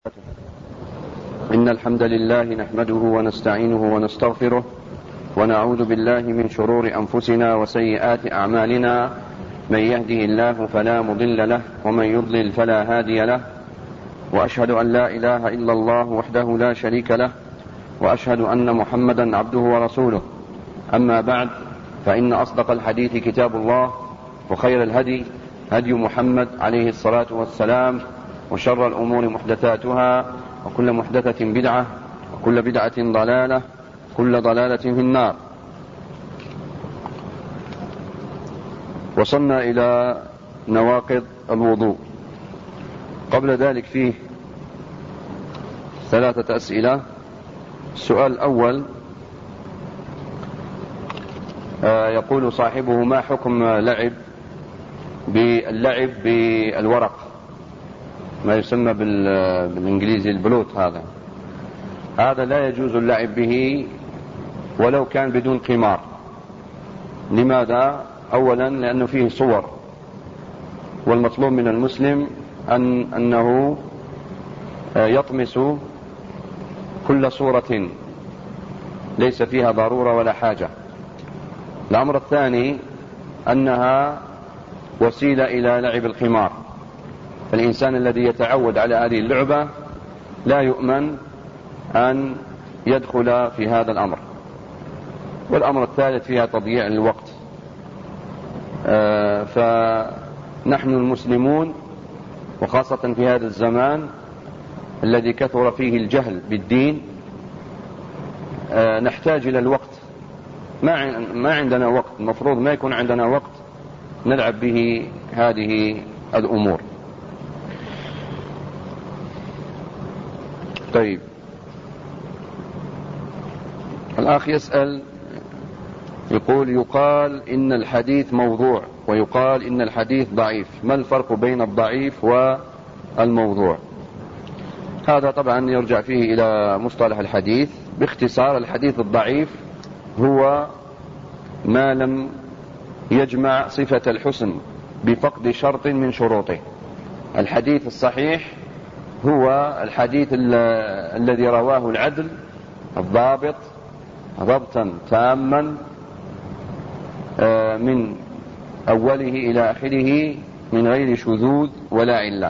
إن الحمد لله نحمده ونستعينه ونستغفره ونعوذ بالله من شرور أنفسنا وسيئات أعمالنا. من يهده الله فلا مضل له ومن يضلل فلا هادي له، وأشهد أن لا إله إلا الله وحده لا شريك له، وأشهد أن محمدا عبده ورسوله. أما بعد، فإن أصدق الحديث كتاب الله، وخير الهدي هدي محمد عليه الصلاة والسلام، وشر الأمور محدثاتها، وكل محدثة بدعة، وكل بدعة ضلالة، كل ضلالة في النار. وصلنا إلى نواقض الوضوء. قبل ذلك فيه 3 أسئلة. السؤال الأول يقول صاحبه: ما حكم اللعب بالورق، ما يسمى بالإنجليزي البلوت؟ هذا لا يجوز اللعب به ولو كان بدون قمار. لماذا؟ أولا لأنه فيه صور، والمطلوب من المسلم أنه يطمس كل صورة ليس فيها ضرورة ولا حاجة. الأمر الثاني أنها وسيلة إلى لعب القمار، فالإنسان الذي يتعود على هذه اللعبة لا يؤمن أن يدخل في هذا الأمر. والأمر الثالث فيها تضييع الوقت. فنحن المسلمون، وخاصة في هذا الزمان الذي كثر فيه الجهل بالدين، نحتاج إلى الوقت. ما عندنا وقت، المفروض ما يكون عندنا وقت نلعب به هذه الأمور. طيب، الأخ يسأل يقول: يقال إن الحديث موضوع ويقال إن الحديث ضعيف، ما الفرق بين الضعيف والموضوع؟ هذا طبعا يرجع فيه إلى مصطلح الحديث. باختصار، الحديث الضعيف هو ما لم يجمع صفة الحسن بفقد شرط من شروطه. الحديث الصحيح هو الحديث الذي رواه العدل الضابط ضبطا تاما من أوله إلى آخره من غير شذوذ ولا علة.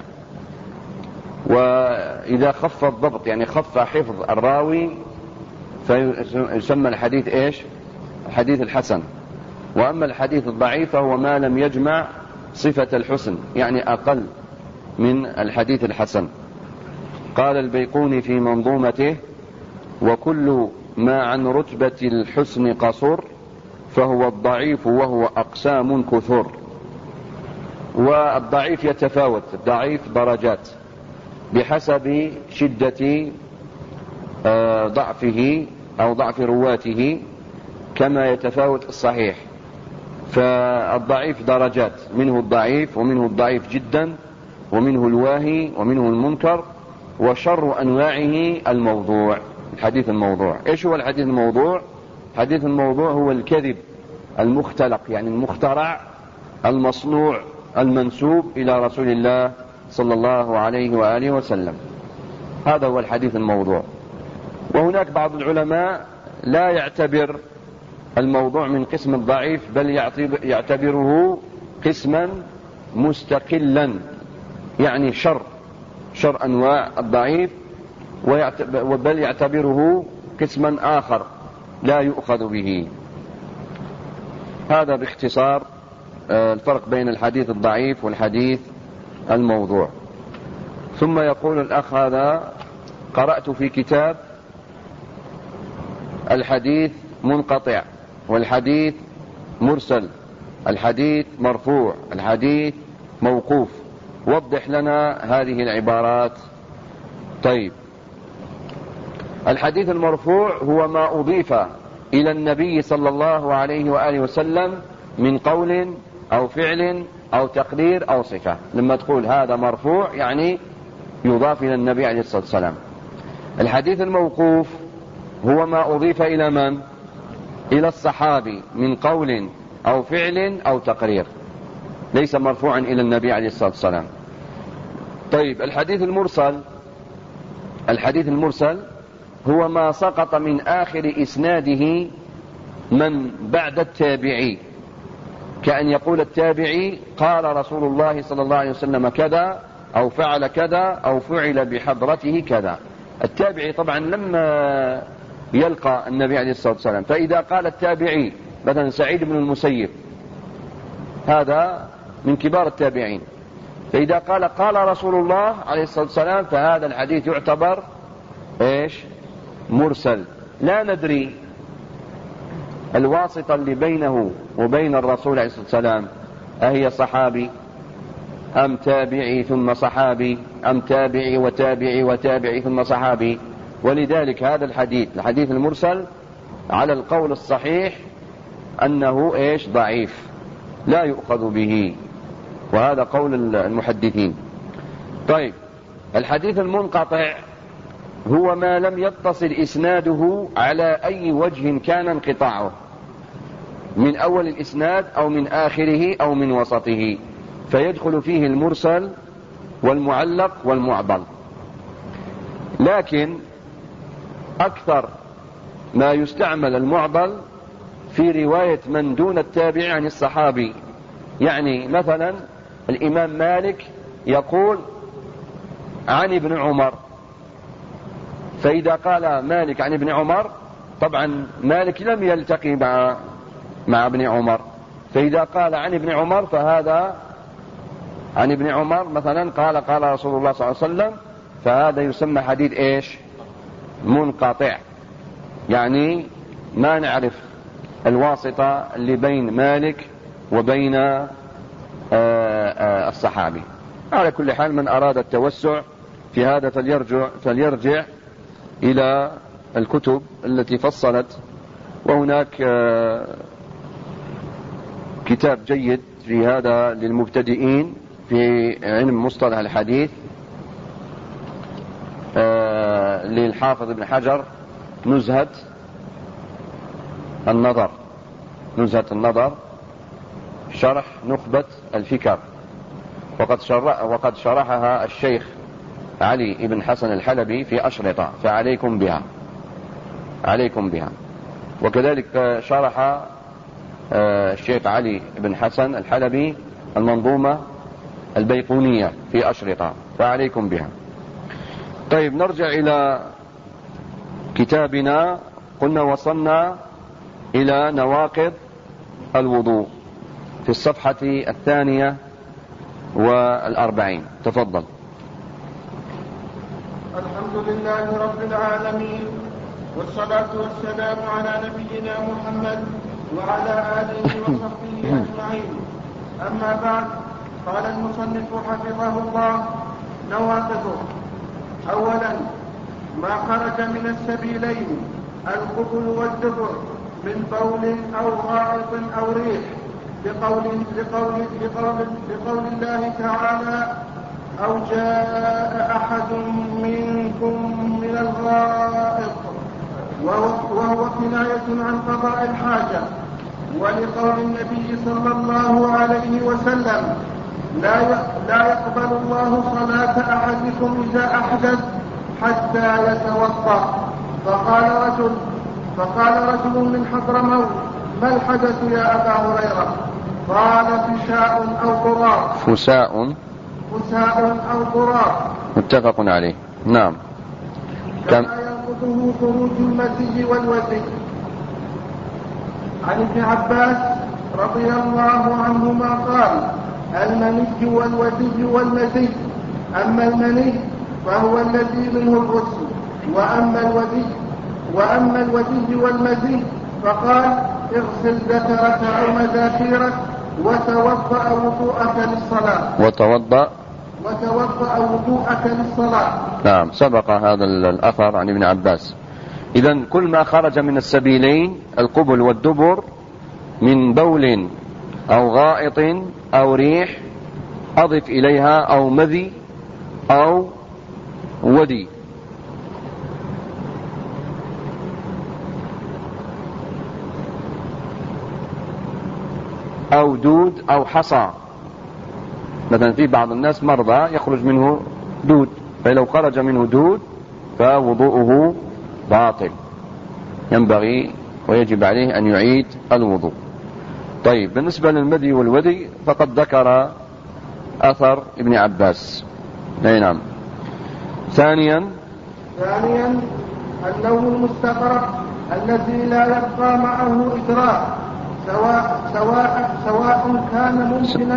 وإذا خف الضبط، يعني خف حفظ الراوي، فيسمى الحديث إيش؟ الحديث الحسن. وأما الحديث الضعيف فهو ما لم يجمع صفة الحسن، يعني أقل من الحديث الحسن. قال البيقوني في منظومته: وكل ما عن رتبة الحسن قصر فهو الضعيف، وهو أقسام كثر. والضعيف يتفاوت، الضعيف درجات بحسب شدة ضعفه أو ضعف رواته، كما يتفاوت الصحيح. فالضعيف درجات، منه الضعيف ومنه الضعيف جدا ومنه الواهي ومنه المنكر، وشر أنواعه الموضوع، الحديث الموضوع. إيش هو الحديث الموضوع؟ الحديث الموضوع هو الكذب المختلق، يعني المخترع المصنوع المنسوب إلى رسول الله صلى الله عليه وآله وسلم. هذا هو الحديث الموضوع. وهناك بعض العلماء لا يعتبر الموضوع من قسم الضعيف، بل يعتبره قسما مستقلا، يعني شر أنواع الضعيف، بل يعتبره قسما آخر لا يؤخذ به. هذا باختصار الفرق بين الحديث الضعيف والحديث الموضوع. ثم يقول الأخ هذا: قرأت في كتاب الحديث منقطع، والحديث مرسل، الحديث مرفوع، الحديث موقوف، وضح لنا هذه العبارات. طيب، الحديث المرفوع هو ما أضيف إلى النبي صلى الله عليه وآله وسلم من قول أو فعل أو تقرير أو صفة. لما تقول هذا مرفوع يعني يضاف إلى النبي عليه الصلاة والسلام. الحديث الموقوف هو ما أضيف إلى من؟ إلى الصحابي من قول أو فعل أو تقرير، ليس مرفوعا إلى النبي عليه الصلاة والسلام. طيب، الحديث المرسل الحديث المرسل هو ما سقط من آخر إسناده من بعد التابعي، كأن يقول التابعي قال رسول الله صلى الله عليه وسلم كذا، أو فعل كذا، أو فعل بحضرته كذا. التابعي طبعا لما يلقى النبي عليه الصلاة والسلام، فإذا قال التابعي مثلا سعيد بن المسيب، هذا من كبار التابعين، فإذا قال رسول الله عليه الصلاة والسلام، فهذا الحديث يعتبر إيش؟ مرسل. لا ندري الواسطة اللي بينه وبين الرسول عليه الصلاة والسلام أهي صحابي أم تابعي ثم صحابي، أم تابعي وتابعي وتابعي ثم صحابي. ولذلك هذا الحديث المرسل على القول الصحيح أنه إيش؟ ضعيف، لا يؤخذ به، وهذا قول المحدثين. طيب، الحديث المنقطع هو ما لم يتصل إسناده على أي وجه كان انقطاعه، من أول الإسناد أو من آخره أو من وسطه، فيدخل فيه المرسل والمعلق والمعضل. لكن أكثر ما يستعمل المعضل في رواية من دون التابع عن الصحابي. يعني مثلا الإمام مالك يقول عن ابن عمر، فإذا قال مالك عن ابن عمر، طبعا مالك لم يلتقي مع ابن عمر، فإذا قال عن ابن عمر فهذا عن ابن عمر مثلا قال رسول الله صلى الله عليه وسلم، فهذا يسمى حديث إيش؟ منقطع. يعني ما نعرف الواسطة اللي بين مالك وبين الصحابي. على كل حال من أراد التوسع في هذا فليرجع إلى الكتب التي فصلت، وهناك كتاب جيد في هذا للمبتدئين في علم مصطلح الحديث للحافظ ابن حجر، نزهة النظر شرح نخبة الفكر، وقد شرحها الشيخ علي بن حسن الحلبي في أشرطة، فعليكم بها. وكذلك شرح الشيخ علي بن حسن الحلبي المنظومة البيقونية في أشرطة، فعليكم بها. طيب، نرجع إلى كتابنا. قلنا وصلنا إلى نواقض الوضوء في الصفحة 42. تفضل. الحمد لله رب العالمين، والصلاة والسلام على نبينا محمد وعلى آله وصحبه أجمعين. أما بعد، قال المصنف حفظه الله: نواقضه: أولا، ما خرج من السبيلين القبل والدبر من بول أو غائط أو ريح، لقول الله تعالى: أو جاء أحد منكم من الغائط، وهو كناية عن قضاء الحاجة. ولقول النبي صلى الله عليه وسلم: لا يقبل الله صلاة أحدكم إذا أحدث حتى يتوضأ. فقال رجل من حضرموت: ما الحدث يا أبا هريرة؟ قال: فساء أو ضرار. متفق عليه. نعم. كما ينقضه خروج المزي والوزي. عن ابن عباس رضي الله عنهما قال: المني والوزي والمزي، أما المني فهو الذي منه الغسل، وأما الوزي والمزي فقال: اغسل ذكرك أو مذاكيرك وتوضأ وضوءك للصلاة. نعم، سبق هذا الأثر عن ابن عباس. إذن كل ما خرج من السبيلين القبل والدبر من بول أو غائط أو ريح، أضف إليها أو مذي أو ودي. أو دود أو حصى. مثلا في بعض الناس مرضى يخرج منه دود، فلو خرج منه دود فوضوءه باطل، ينبغي ويجب عليه أن يعيد الوضوء. طيب، بالنسبة للمدي والودي فقد ذكر أثر ابن عباس. نعم. ثانيا النوم المستغرق الذي لا يبقى معه إدراك، سواء كان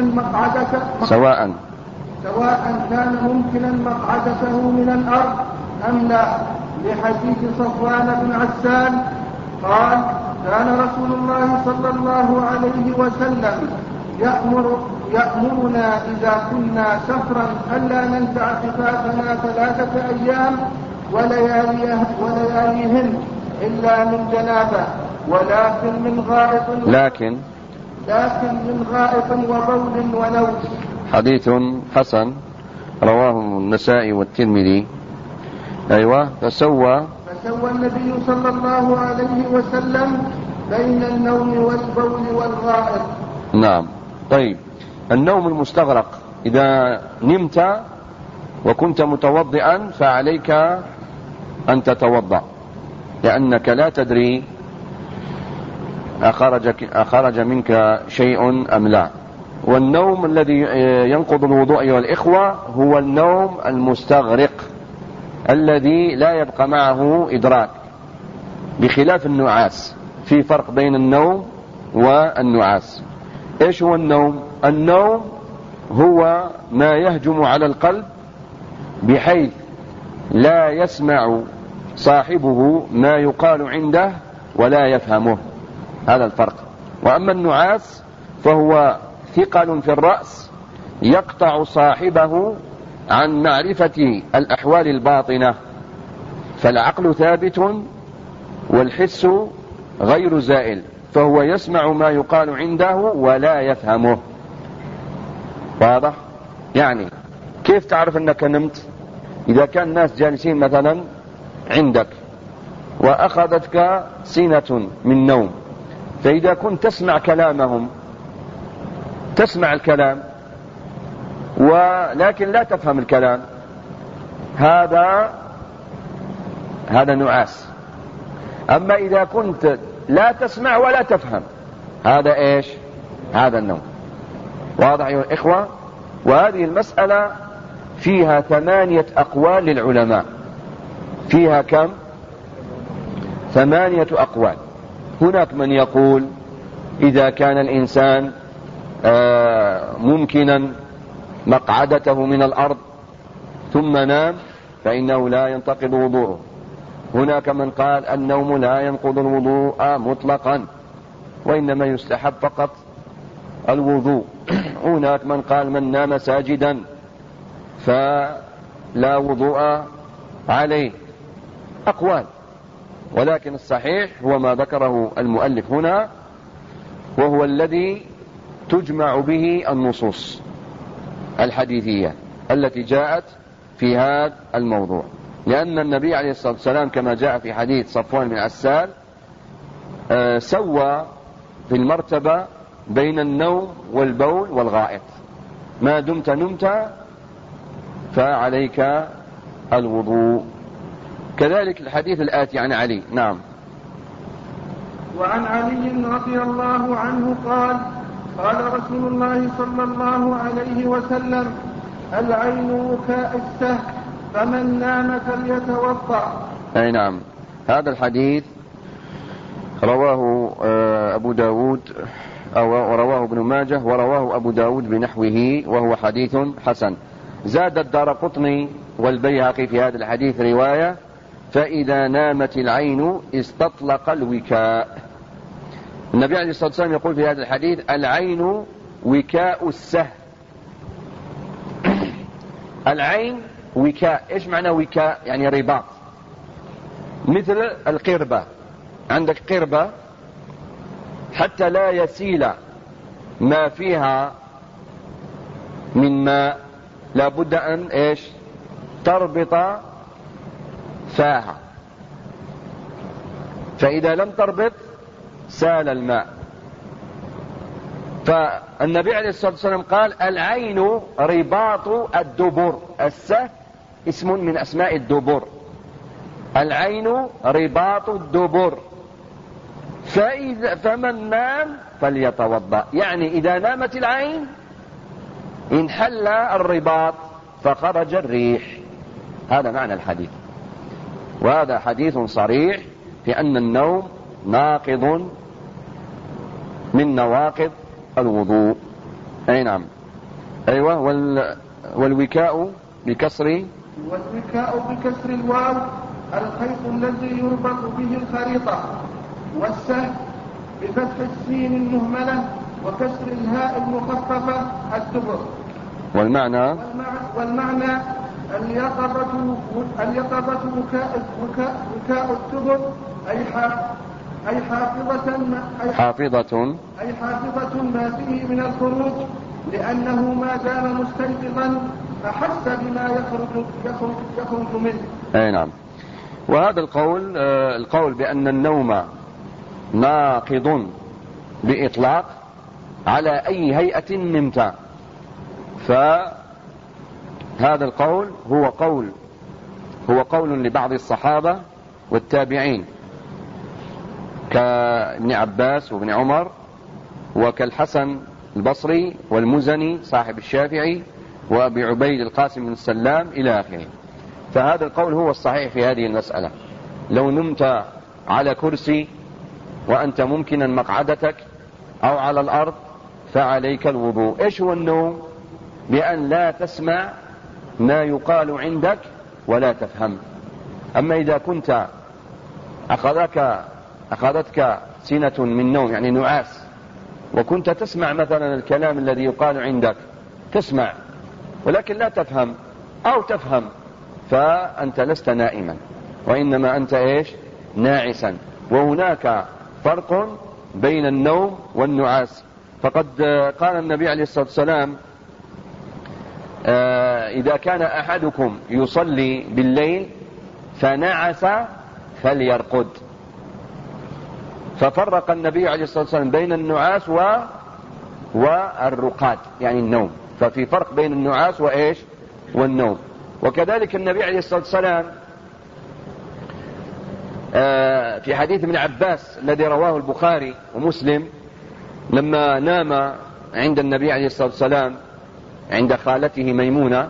ممكنا مقعدته من الأرض أم لا، لحديث صفوان بن عسال قال: كان رسول الله صلى الله عليه وسلم يأمرنا إذا كنا سفرا ألا ننفع خفافنا 3 أيام ولياليهن إلا من جنابة، ولكن من غائط وبول ونوم. حديث حسن رواه النسائي والترمذي. أيوة. فسوى النبي صلى الله عليه وسلم بين النوم والبول والغائط. نعم. طيب، النوم المستغرق، إذا نمت وكنت متوضئا فعليك أن تتوضأ، لأنك لا تدري أخرج منك شيء أم لا. والنوم الذي ينقض الوضوء أيها الإخوة هو النوم المستغرق الذي لا يبقى معه إدراك، بخلاف النعاس. في فرق بين النوم والنعاس. إيش هو النوم؟ النوم هو ما يهجم على القلب بحيث لا يسمع صاحبه ما يقال عنده ولا يفهمه، هذا الفرق. وأما النعاس فهو ثقل في الرأس يقطع صاحبه عن معرفة الأحوال الباطنة، فالعقل ثابت والحس غير زائل، فهو يسمع ما يقال عنده ولا يفهمه. واضح؟ يعني كيف تعرف أنك نمت؟ إذا كان الناس جالسين مثلا عندك وأخذتك سنة من نوم، فإذا كنت تسمع كلامهم، تسمع الكلام ولكن لا تفهم الكلام، هذا نعاس. أما إذا كنت لا تسمع ولا تفهم، هذا إيش؟ هذا النوم. واضح يا إخوة؟ وهذه المسألة فيها 8 أقوال للعلماء. فيها كم؟ 8 أقوال. هناك من يقول إذا كان الإنسان ممكنا مقعدته من الأرض ثم نام فإنه لا ينتقض وضوءه. هناك من قال النوم لا ينقض الوضوء مطلقا، وإنما يستحب فقط الوضوء. هناك من قال من نام ساجدا فلا وضوء عليه. أقوال، ولكن الصحيح هو ما ذكره المؤلف هنا، وهو الذي تجمع به النصوص الحديثية التي جاءت في هذا الموضوع. لأن النبي عليه الصلاة والسلام كما جاء في حديث صفوان بن عسال سوى في المرتبة بين النوم والبول والغائط. ما دمت نمت فعليك الوضوء. كذلك الحديث الآتي عن علي. نعم. وعن علي رضي الله عنه قال: قال رسول الله صلى الله عليه وسلم: العين وكاء السهم، فمن نام فليتوضأ. أي نعم. هذا الحديث رواه أبو داود ورواه ابن ماجه ورواه أبو داود بنحوه، وهو حديث حسن. زاد الدارقطني والبيهقي في هذا الحديث رواية: فإذا نامت العين استطلق الوكاء. النبي عليه الصلاة والسلام يقول في هذا الحديث: العين وكاء السهم. العين وكاء. إيش معنى وكاء؟ يعني رباط، مثل القربة. عندك قربة حتى لا يسيل ما فيها من ماء لابد أن إيش؟ تربط فاها، فإذا لم تربط سال الماء. فالنبي عليه الصلاة والسلام قال: العين رباط الدبر. السهم اسم من أسماء الدبر، العين رباط الدبر، فمن نام فليتوضأ. يعني إذا نامت العين انحل الرباط فخرج الريح. هذا معنى الحديث، وهذا حديث صريح في أن النوم ناقض من نواقض الوضوء. أي نعم. أيوة. والوكاء بكسر الواو الخيط الذي يربط به الخريطة، والسهم بفتح السين المهملة وكسر الهاء المخففة الدبر. والمعنى اليقظة وكاء الدبر أي حافظة ما فيه من الخروج، لأنه ما دام مستيقظا أحس بما يخرج منه. أي نعم. وهذا القول بأن النوم ناقض بإطلاق على أي هيئة نمت، فهذا القول هو قول لبعض الصحابة والتابعين كابن عباس وابن عمر، وكالحسن البصري والمزني صاحب الشافعي وأبي عبيد القاسم بن السلام إلى آخره. فهذا القول هو الصحيح في هذه المسألة. لو نمت على كرسي وأنت ممكنا مقعدتك أو على الأرض فعليك الوضوء. إيش هو النوم؟ بأن لا تسمع ما يقال عندك ولا تفهم. أما إذا كنت أخذتك سنة من نوم، يعني نعاس، وكنت تسمع مثلا الكلام الذي يقال عندك، تسمع ولكن لا تفهم أو تفهم، فأنت لست نائما، وإنما أنت إيش؟ ناعسا. وهناك فرق بين النوم والنعاس. فقد قال النبي عليه الصلاة والسلام: إذا كان أحدكم يصلي بالليل فنعس فليرقد. ففرق النبي عليه الصلاة والسلام بين النعاس والرقاد، يعني النوم. ففي فرق بين النعاس وإيش؟ والنوم. وكذلك النبي عليه الصلاة والسلام في حديث ابن عباس الذي رواه البخاري ومسلم، لما نام عند النبي عليه الصلاة والسلام عند خالته ميمونة،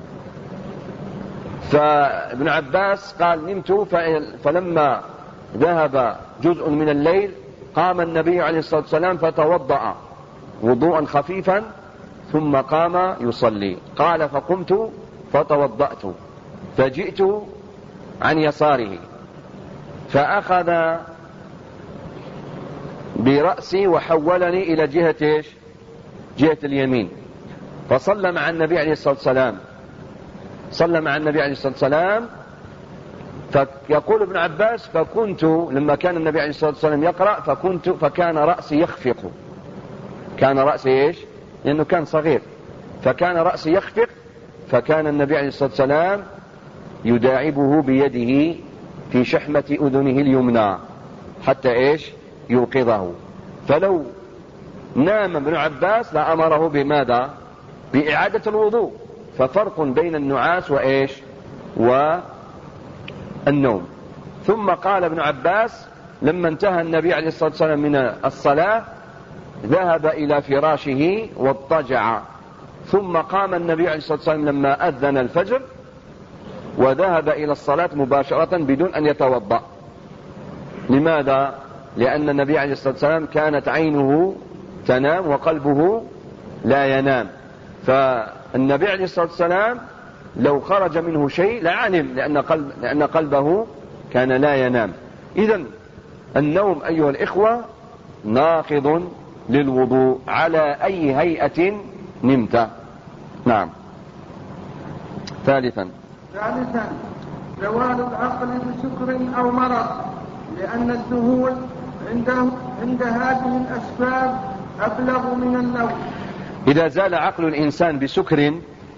فابن عباس قال: نمت فلما ذهب جزء من الليل قام النبي عليه الصلاة والسلام فتوضأ وضوءا خفيفا ثم قام يصلي. قال: فقمت فتوضأت فجئت عن يساره فأخذ برأسي وحولني إلى جهة إيش؟ جهة اليمين، فصلى مع النبي عليه الصلاة والسلام. فيقول ابن عباس: فكنت لما كان النبي عليه الصلاة والسلام يقرأ فكان رأسي يخفق. كان رأسي إيش؟ لأنه كان صغير، فكان رأسي يخفق، فكان النبي عليه الصلاة والسلام يداعبه بيده في شحمة أذنه اليمنى حتى إيش؟ يوقظه. فلو نام ابن عباس لأمره بماذا؟ بإعادة الوضوء. ففرق بين النعاس وإيش؟ والنوم. ثم قال ابن عباس: لما انتهى النبي عليه الصلاة والسلام من الصلاة ذهب إلى فراشه واضطجع، ثم قام النبي عليه الصلاة والسلام لما أذن الفجر وذهب إلى الصلاة مباشرة بدون أن يتوضأ. لماذا؟ لأن النبي عليه الصلاة والسلام كانت عينه تنام وقلبه لا ينام، فالنبي عليه الصلاة والسلام لو خرج منه شيء لعلم، لأن قلبه كان لا ينام. إذن النوم أيها الإخوة ناقض للوضوء على أي هيئة نمت. نعم. ثالثا زوال العقل بسكر أو مرض، لأن الذهول عند هذه الأسباب أبلغ من النوم. إذا زال عقل الإنسان بسكر،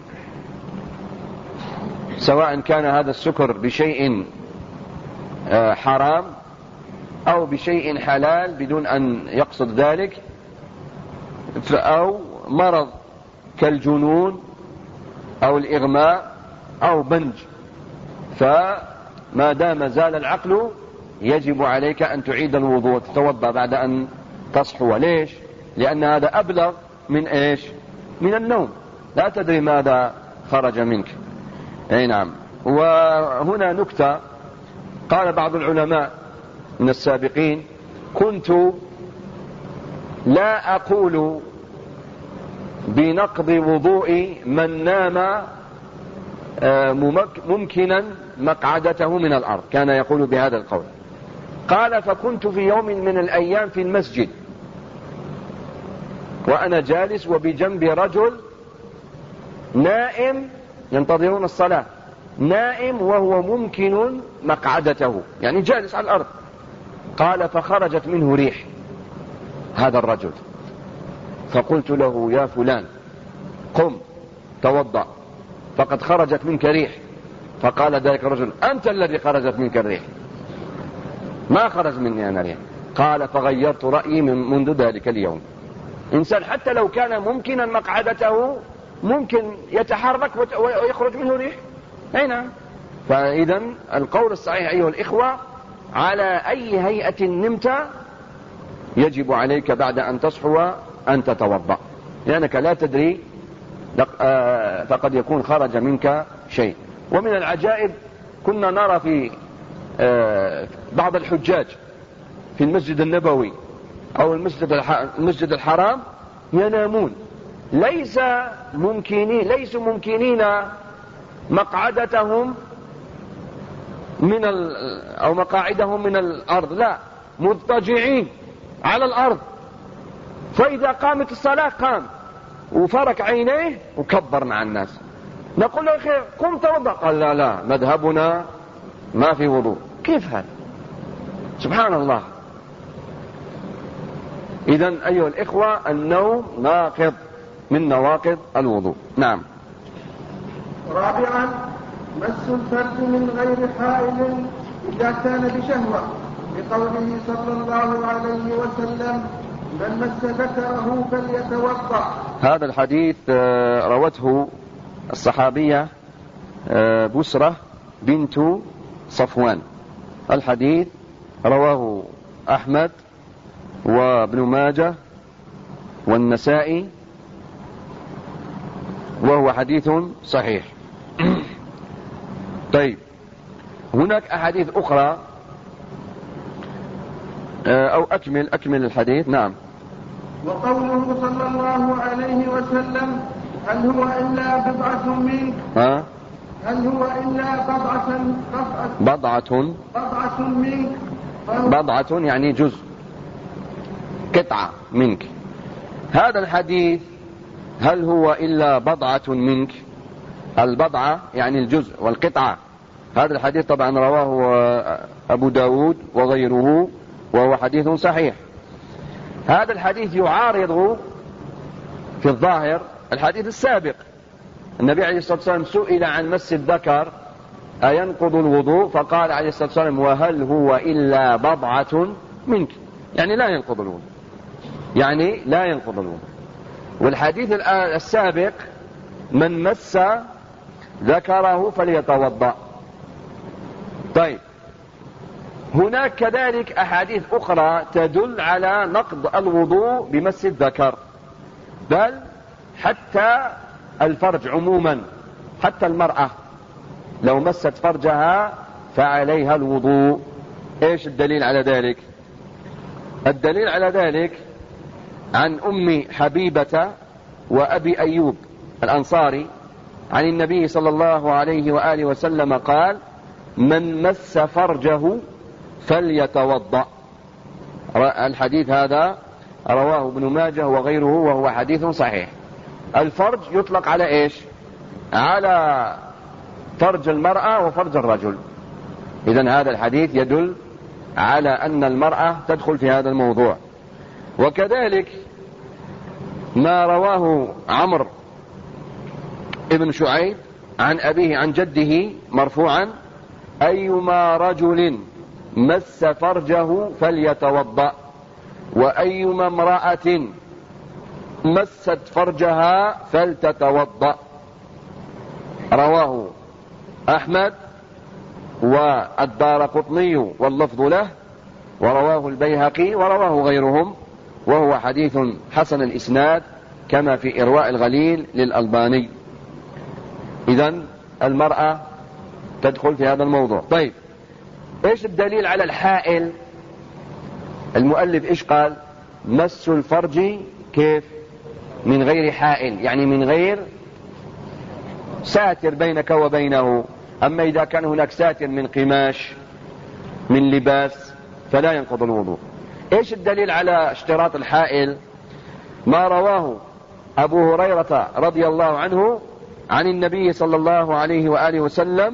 سواء كان هذا السكر بشيء حرام أو بشيء حلال بدون أن يقصد ذلك، أو مرض كالجنون أو الإغماء أو بنج، ما دام زال العقل يجب عليك أن تعيد الوضوء تتوضأ بعد أن تصحو. ليش؟ لأن هذا أبلغ من إيش؟ من النوم، لا تدري ماذا خرج منك. أي نعم. وهنا نكتة، قال بعض العلماء من السابقين: كنت لا أقول بنقض وضوء من نام ممكنا مقعدته من الأرض، كان يقول بهذا القول. قال: فكنت في يوم من الأيام في المسجد وأنا جالس وبجنبي رجل نائم ينتظرون الصلاة، نائم وهو ممكن مقعدته، يعني جالس على الأرض. قال: فخرجت منه ريح هذا الرجل، فقلت له: يا فلان قم توضأ فقد خرجت منك ريح. فقال ذلك الرجل: أنت الذي خرجت منك الريح، ما خرج مني أنا ريح. قال: فغيرت رأيي منذ ذلك اليوم. إنسان حتى لو كان ممكنا مقعدته ممكن يتحرك ويخرج منه ريح. أي نعم. فإذا القول الصحيح أيها الإخوة: على أي هيئة نمت يجب عليك بعد أن تصحو أن تتوضأ، لأنك لا تدري فقد يكون خرج منك شيء. ومن العجائب كنا نرى في بعض الحجاج في المسجد النبوي أو المسجد الحرام ينامون، ليسوا ممكنين مقعدتهم أو مقاعدهم من الأرض، لا، مضطجعين على الأرض. فإذا قامت الصلاة قام وفرك عينيه وكبر مع الناس. نقول له: أخي قم توضأ. قال: لا مذهبنا ما في وضوء. كيف هذا؟ سبحان الله. إذن أيها الإخوة النوم ناقض من نواقض الوضوء. نعم. رابعا: مس الفرج من غير حائل إذا كان بشهوة، لقوله صلى الله عليه وسلم: من مس ذكره فليتوضأ. هذا الحديث روته الصحابية بسرة بنت صفوان. الحديث رواه أحمد وابن ماجه والنسائي وهو حديث صحيح. طيب، هناك أحاديث أخرى أو أكمل الحديث. نعم. وقوله صلى الله عليه وسلم: هل هو إلا بضعة منك؟ هل هو إلا بضعة منك؟ بضعة يعني جزء، قطعة منك. هذا الحديث هل هو إلا بضعة منك، البضعة يعني الجزء والقطعة. هذا الحديث طبعا رواه أبو داود وغيره وهو حديث صحيح. هذا الحديث يعارض في الظاهر الحديث السابق. النبي عليه الصلاة والسلام سئل عن مس الذكر أينقض الوضوء، فقال عليه الصلاة والسلام: وهل هو إلا بضعة منك، يعني لا ينقض الوضوء. والحديث السابق: من مس ذكره فليتوضأ. طيب، هناك كذلك أحاديث أخرى تدل على نقض الوضوء بمس الذكر، بل حتى الفرج عموما، حتى المرأة لو مست فرجها فعليها الوضوء. ايش الدليل على ذلك؟ الدليل على ذلك عن أم حبيبة وأبي أيوب الأنصاري عن النبي صلى الله عليه وآله وسلم قال: من مس فرجه فليتوضأ. الحديث هذا رواه ابن ماجه وغيره وهو حديث صحيح. الفرج يطلق على ايش؟ على فرج المرأة وفرج الرجل. إذن هذا الحديث يدل على أن المرأة تدخل في هذا الموضوع. وكذلك ما رواه عمرو ابن شعيب عن أبيه عن جده مرفوعا: أيما رجل مس فرجه فليتوضأ، وأيما امرأة مست فرجها فلتتوضأ. رواه أحمد والدارقطني واللفظ له، ورواه البيهقي ورواه غيرهم، وهو حديث حسن الإسناد كما في إرواء الغليل للألباني. إذن المرأة تدخل في هذا الموضوع. طيب، إيش الدليل على الحائل؟ المؤلف إيش قال؟ مس الفرج كيف؟ من غير حائل، يعني من غير ساتر بينك وبينه. أما إذا كان هناك ساتر من قماش من لباس فلا ينقض الوضوء. إيش الدليل على اشتراط الحائل؟ ما رواه أبو هريرة رضي الله عنه عن النبي صلى الله عليه وآله وسلم: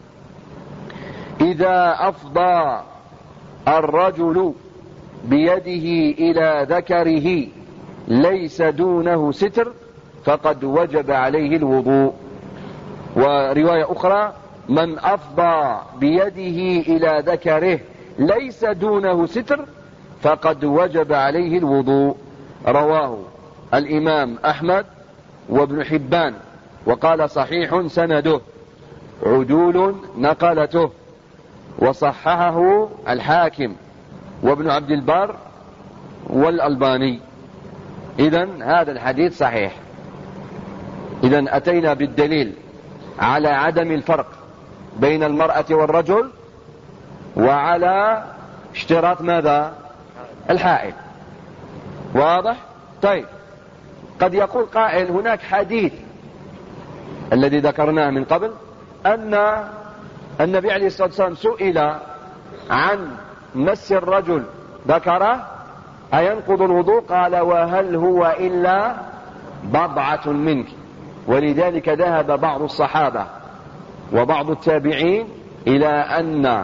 إذا أفضى الرجل بيده إلى ذكره ليس دونه ستر فقد وجب عليه الوضوء. ورواية أخرى: من أفضى بيده إلى ذكره ليس دونه ستر فقد وجب عليه الوضوء. رواه الإمام أحمد وابن حبان وقال صحيح سنده، عدول نقلته، وصححه الحاكم وابن عبد البر والألباني. إذن هذا الحديث صحيح. إذن أتينا بالدليل على عدم الفرق بين المرأة والرجل، وعلى اشتراط ماذا؟ الحائل. واضح؟ طيب، قد يقول قائل: هناك حديث الذي ذكرناه من قبل أن النبي عليه الصلاة والسلام سئل عن مس الرجل ذكره أينقض الوضوء؟ قال: وهل هو إلا بضعة منك. ولذلك ذهب بعض الصحابة وبعض التابعين إلى أن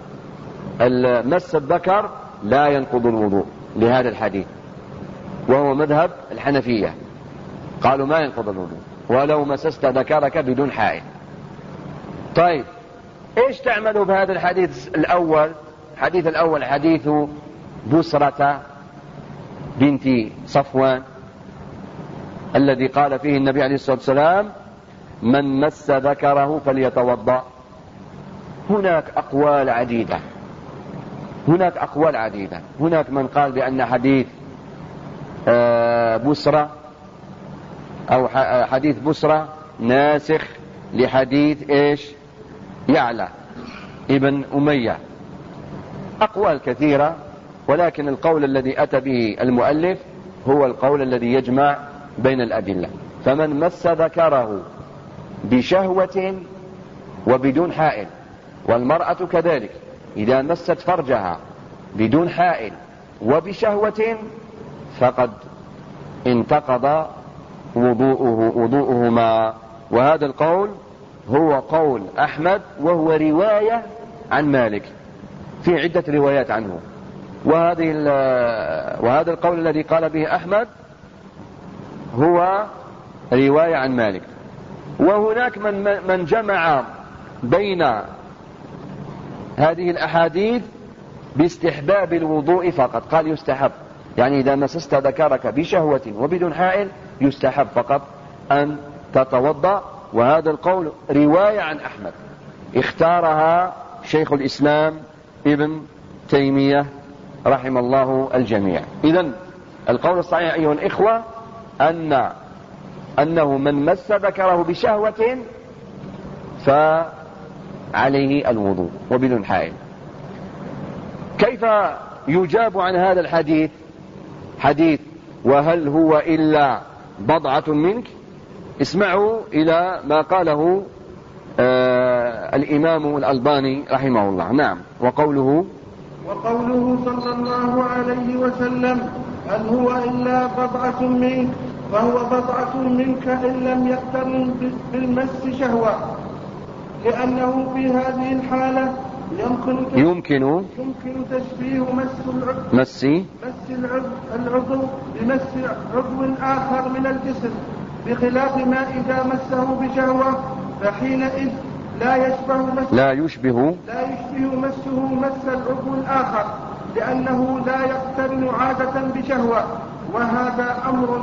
مس الذكر لا ينقض الوضوء لهذا الحديث، وهو مذهب الحنفية، قالوا ما ينقض الوضوء ولو مسست ذكرك بدون حائل. طيب، ايش تعملوا بهذا الحديث الأول؟ الحديث الأول حديث بسرة بنت صفوان الذي قال فيه النبي عليه الصلاة والسلام: من مس ذكره فليتوضأ. هناك أقوال عديدة، هناك من قال بأن حديث بسرة أو حديث بسرة ناسخ لحديث إيش؟ يعلى ابن أمية. أقوال كثيرة، ولكن القول الذي أتى به المؤلف هو القول الذي يجمع بين الأدلة. فمن مس ذكره بشهوة وبدون حائل، والمرأة كذلك إذا مست فرجها بدون حائل وبشهوة فقد انتقض وضوءهما. وهذا القول هو قول أحمد، وهو رواية عن مالك، في عدة روايات عنه. وهذا القول الذي قال به أحمد هو رواية عن مالك. وهناك من جمع بين هذه الأحاديث باستحباب الوضوء فقط، قال يستحب، يعني إذا مسست ذكرك بشهوة وبدون حائل يستحب فقط أن تتوضأ. وهذا القول رواية عن أحمد اختارها شيخ الإسلام ابن تيمية رحم الله الجميع. إذن القول الصحيح أيها الإخوة أنه من مس ذكره بشهوة فعليه الوضوء وبدون حائل. كيف يجاب عن هذا الحديث، حديث وهل هو إلا بضعة منك؟ اسمعوا إلى ما قاله الإمام الألباني رحمه الله. نعم. وقوله صلى الله عليه وسلم: هل هو إلا بضعة منك؟ فهو بضعة منك إن لم يقترن بالمس شهوة، لأنه في هذه الحالة يمكن تشبيه مس العضو بمس عضو آخر من الجسم، بخلاف ما إذا مسه بشهوة فحينئذ لا يشبه مسه مس العضو الآخر، لأنه لا يقترن عادة بشهوة، وهذا أمر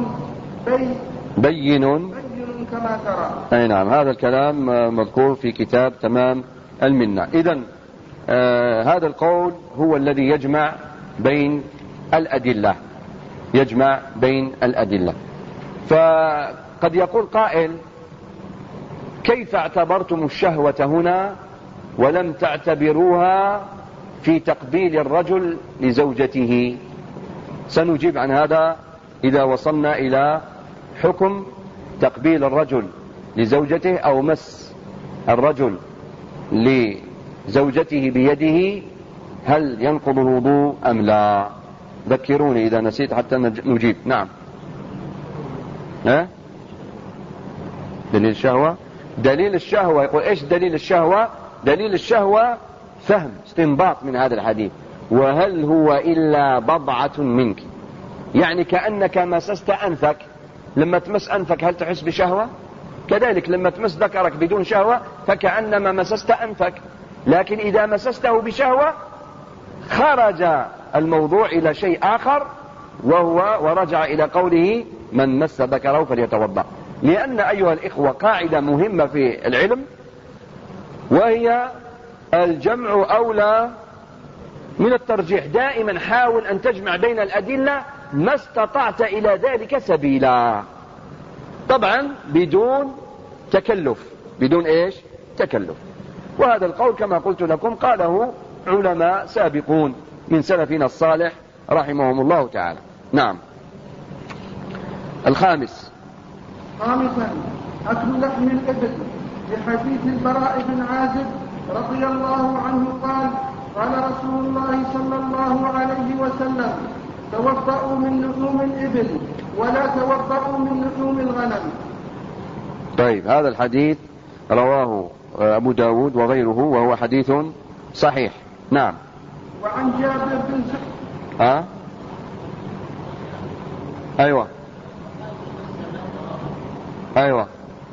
بين كما ترى. أي نعم، هذا الكلام مذكور في كتاب تمام المنة. إذن هذا القول هو الذي يجمع بين الأدلة، يجمع بين الأدلة. فقد يقول قائل: كيف اعتبرتم الشهوة هنا ولم تعتبروها في تقبيل الرجل لزوجته؟ سنجيب عن هذا إذا وصلنا إلى حكم تقبيل الرجل لزوجته أو مس الرجل لزوجته بيده، هل ينقض الوضوء أم لا؟ ذكروني إذا نسيت حتى نجيب. نعم. دليل الشهوة، دليل الشهوة يقول إيش دليل الشهوة؟ دليل الشهوة فهم استنباط من هذا الحديث: وهل هو إلا بضعة منك، يعني كأنك مسست أنفك، لما تمس أنفك هل تحس بشهوة؟ كذلك لما تمس ذكرك بدون شهوة فكأنما مسست أنفك، لكن إذا مسسته بشهوة خرج الموضوع إلى شيء آخر، ورجع إلى قوله: من مس ذكره فليتوضأ. لأن أيها الإخوة قاعدة مهمة في العلم، وهي الجمع أولى من الترجيح. دائما حاول أن تجمع بين الأدلة ما استطعت إلى ذلك سبيلا، طبعا بدون تكلف، بدون إيش؟ تكلف. وهذا القول كما قلت لكم قاله علماء سابقون من سلفنا الصالح رحمهم الله تعالى. نعم. الخامس: خامسا أكل لحم الإبل، لحديث البراء بن عازب رضي الله عنه قال: قال رسول الله صلى الله عليه وسلم: توضأوا من لحوم الإبل ولا توضأوا من لحوم الغنم. طيب، هذا الحديث رواه أبو داود وغيره وهو حديث صحيح. نعم. وعن جابر بن أيوة.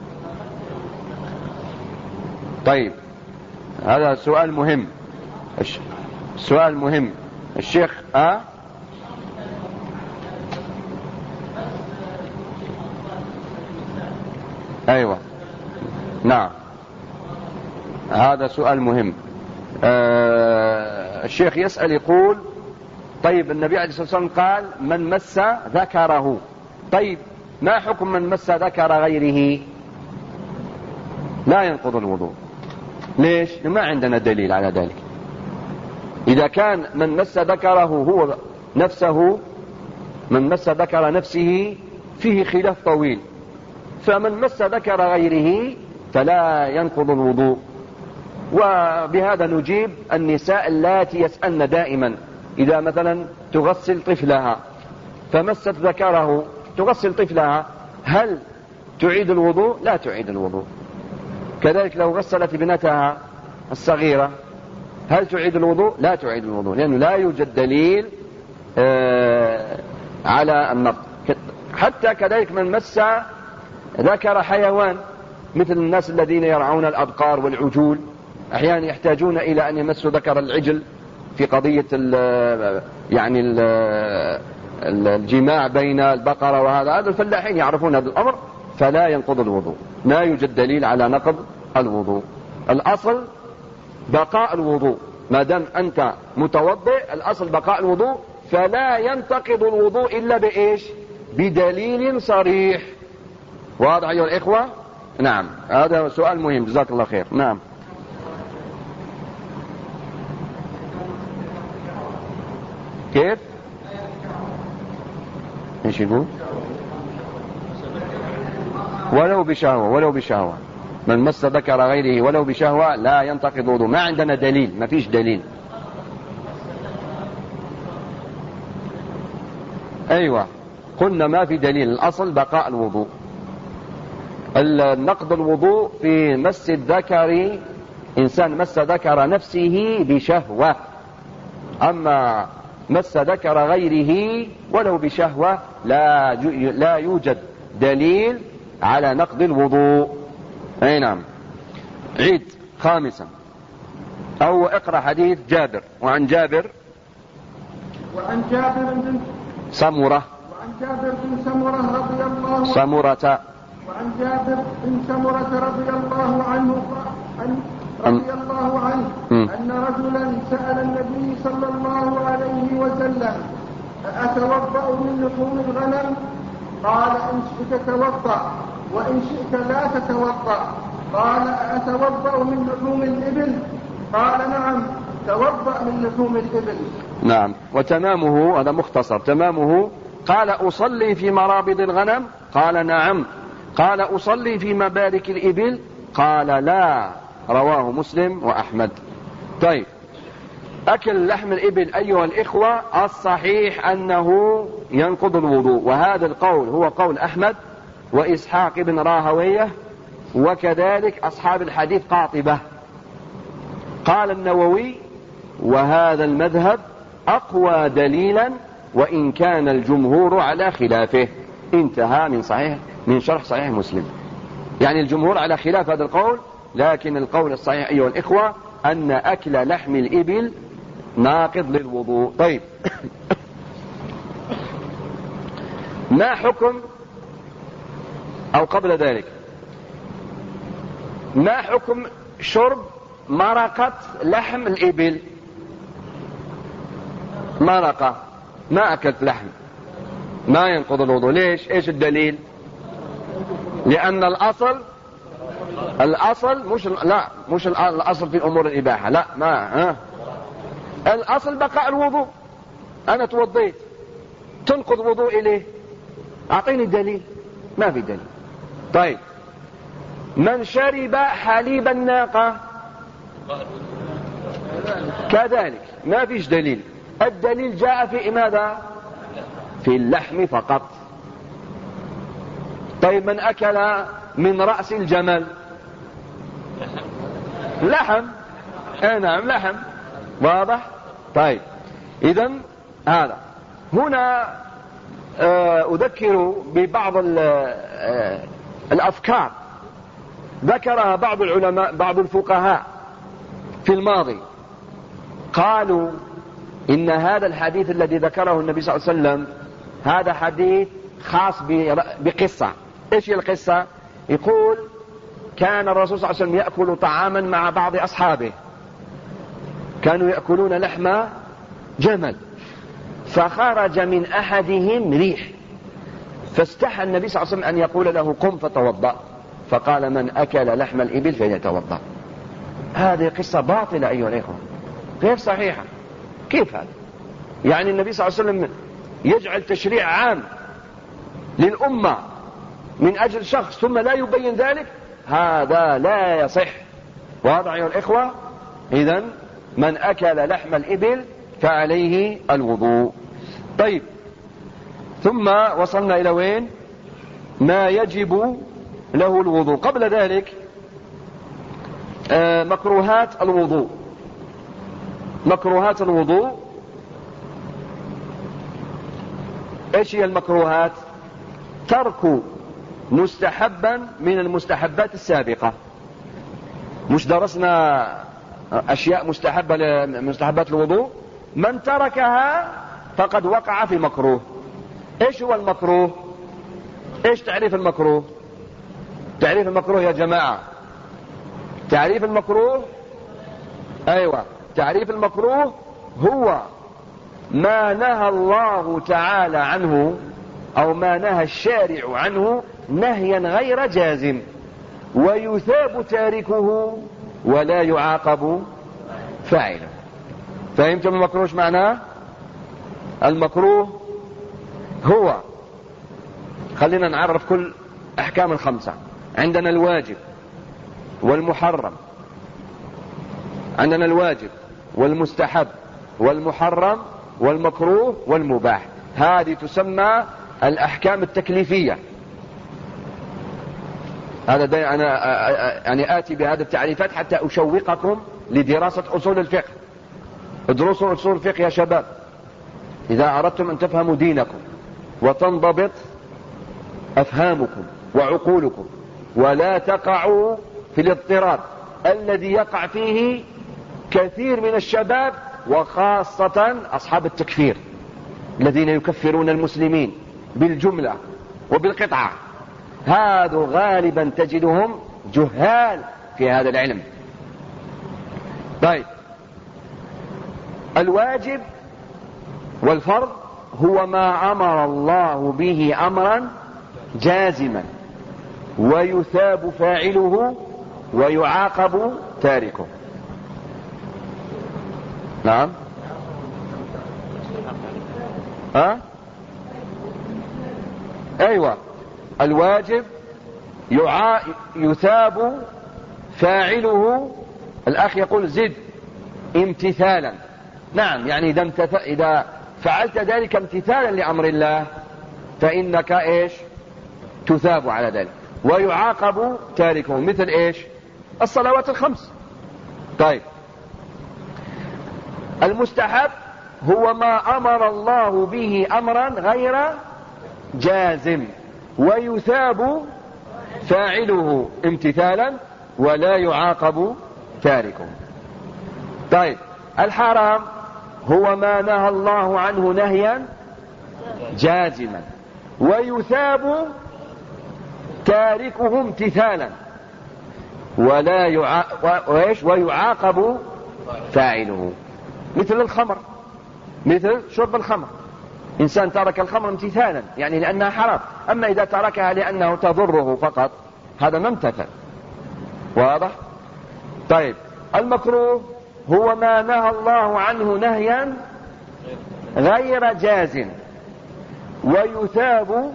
طيب، هذا سؤال مهم، سؤال مهم. الشيخ أيوة، نعم، هذا سؤال مهم. الشيخ يسأل يقول: طيب، النبي عليه الصلاة والسلام قال: من مس ذكره. طيب، ما حكم من مس ذكر غيره؟ لا ينقض الوضوء. ليش؟ ما عندنا دليل على ذلك. إذا كان من مس ذكره هو نفسه، من مس ذكر نفسه فيه خلاف طويل، فمن مس ذكر غيره فلا ينقض الوضوء. وبهذا نجيب النساء اللاتي يسألن دائما إذا مثلا تغسل طفلها فمست ذكره، تغسل طفلها، هل تعيد الوضوء؟ لا تعيد الوضوء. كذلك لو غسلت ابنتها الصغيرة هل تعيد الوضوء؟ لا تعيد الوضوء، لأنه لا يوجد دليل على النقض. حتى كذلك من مس ذكر حيوان، مثل الناس الذين يرعون الأبقار والعجول، أحيانا يحتاجون إلى أن يمسوا ذكر العجل في قضية يعني الجماع بين البقرة وهذا الفلاحين يعرفون هذا الأمر، فلا ينقض الوضوء. لا يوجد دليل على نقض الوضوء. الأصل بقاء الوضوء، ما دام أنت متوضئ الأصل بقاء الوضوء، فلا ينتقض الوضوء إلا بإيش؟ بدليل صريح. واضح أيها الإخوة؟ نعم، هذا سؤال مهم، جزاك الله خير. نعم. كيف؟ ايش يقول؟ ولو بشهوة، ولو بشهوة، من مس ذكر غيره ولو بشهوة لا ينتقض وضوء. ما عندنا دليل، ما فيش دليل. ايوه، قلنا ما في دليل، الاصل بقاء الوضوء. نقض الوضوء في مس الذكر، انسان مس ذكر نفسه بشهوة، اما مس ذكر غيره ولو بشهوة لا يوجد دليل على نقض الوضوء. اي نعم. عيد. خامسا، او اقرأ حديث جابر. وعن جابر بن سمرة رضي الله وعن جابر بن سمرة رضي الله عنه رضي الله عنه أن رجلا سأل النبي صلى الله عليه وسلم: أتوضأ من لحوم الغنم؟ قال: إن شئت توضأ، وإن شئت لا تتوضأ. قال: أتوضأ من لحوم الإبل؟ قال: نعم، توضأ من لحوم الإبل. نعم. وتمامه هذا مختصر، تمامه: قال: أصلي في مرابض الغنم؟ قال: نعم. قال: أصلي في مبارك الإبل؟ قال: لا. رواه مسلم وأحمد. طيب، أكل لحم الإبل أيها الإخوة الصحيح أنه ينقض الوضوء، وهذا القول هو قول أحمد وإسحاق بن راهويه وكذلك أصحاب الحديث قاطبة. قال النووي: وهذا المذهب أقوى دليلا وإن كان الجمهور على خلافه. انتهى من شرح صحيح مسلم. يعني الجمهور على خلاف هذا القول، لكن القول الصحيح أيها الإخوة أن أكل لحم الإبل ناقض للوضوء. طيب، ما حكم، أو قبل ذلك، ما حكم شرب مرقة لحم الإبل؟ مرقة، ما أكلت لحم، ما ينقض الوضوء. ليش؟ إيش الدليل؟ لأن الأصل مش الأصل في أمور الإباحة، لا، ما الأصل بقاء الوضوء. أنا توضيت، تنقض وضوئي ليه؟ أعطيني دليل. ما في دليل. طيب، من شرب حليب الناقة كذلك ما فيش دليل. الدليل جاء في ماذا؟ في اللحم فقط. طيب، من أكل من رأس الجمل؟ لحم. نعم، لحم. واضح؟ طيب، إذن هذا هنا أذكر ببعض الأفكار ذكرها بعض العلماء، بعض الفقهاء في الماضي. قالوا إن هذا الحديث الذي ذكره النبي صلى الله عليه وسلم هذا حديث خاص بقصة. إيش هي القصة؟ يقول: كان الرسول صلى الله عليه وسلم يأكل طعاما مع بعض أصحابه، كانوا يأكلون لحم جمل، فخرج من أحدهم ريح، فاستحى النبي صلى الله عليه وسلم أن يقول له: قم فتوضأ، فقال: من أكل لحم الإبل فليتوضأ. هذه قصة باطلة أيها الإخوة، غير صحيحة. كيف هذا؟ يعني النبي صلى الله عليه وسلم يجعل تشريع عام للأمة من أجل شخص ثم لا يبين ذلك؟ هذا لا يصح. واضح أيها الإخوة؟ إذن من أكل لحم الإبل فعليه الوضوء. طيب، ثم وصلنا إلى وين؟ ما يجب له الوضوء. قبل ذلك مكروهات الوضوء. مكروهات الوضوء، ايش هي المكروهات؟ ترك مستحبا من المستحبات السابقة. مش درسنا أشياء مستحبة لمستحبات الوضوء؟ من تركها فقد وقع في مكروه. ايش هو المكروه؟ ايش تعريف المكروه؟ تعريف المكروه يا جماعة، تعريف المكروه، ايوه، تعريف المكروه هو ما نهى الله تعالى عنه او ما نهى الشارع عنه نهيا غير جازم، ويثاب تاركه ولا يعاقب فاعله. فهمتم المكروه ايش معناه؟ المكروه هو، خلينا نعرف كل احكام الخمسة. عندنا الواجب والمحرم، عندنا الواجب والمستحب والمحرم والمكروه والمباح. هذه تسمى الأحكام التكليفية. هذا أنا يعني آتي بهذه التعريفات حتى أشوقكم لدراسة أصول الفقه. ادرسوا أصول الفقه يا شباب إذا أردتم أن تفهموا دينكم وتنضبط أفهامكم وعقولكم، ولا تقعوا في الاضطراب الذي يقع فيه كثير من الشباب، وخاصة أصحاب التكفير الذين يكفرون المسلمين بالجملة وبالقطعة. هذا غالبا تجدهم جهال في هذا العلم، طيب، الواجب والفرض هو ما أمر الله به أمرا جازما ويثاب فاعله ويعاقب تاركه. نعم. أيوة، الواجب يثاب فاعله. الأخ يقول زد امتثالا. نعم، يعني إذا فعلت ذلك امتثالا لأمر الله فإنك إيش؟ تثاب على ذلك. ويعاقب تاركه، مثل إيش؟ الصلوات الخمس. طيب، المستحب هو ما أمر الله به أمرا غير جازم ويثاب فاعله امتثالا ولا يعاقب تاركه. طيب، الحرام هو ما نهى الله عنه نهيا جازما ويثاب تاركه امتثالا ويعاقب فاعله، مثل الخمر، مثل شرب الخمر. إنسان ترك الخمر امتثالا يعني لأنها حرام، أما إذا تركها لأنه تضره فقط هذا ما امتثل. واضح؟ طيب، المكروه هو ما نهى الله عنه نهيا غير جاز ويثاب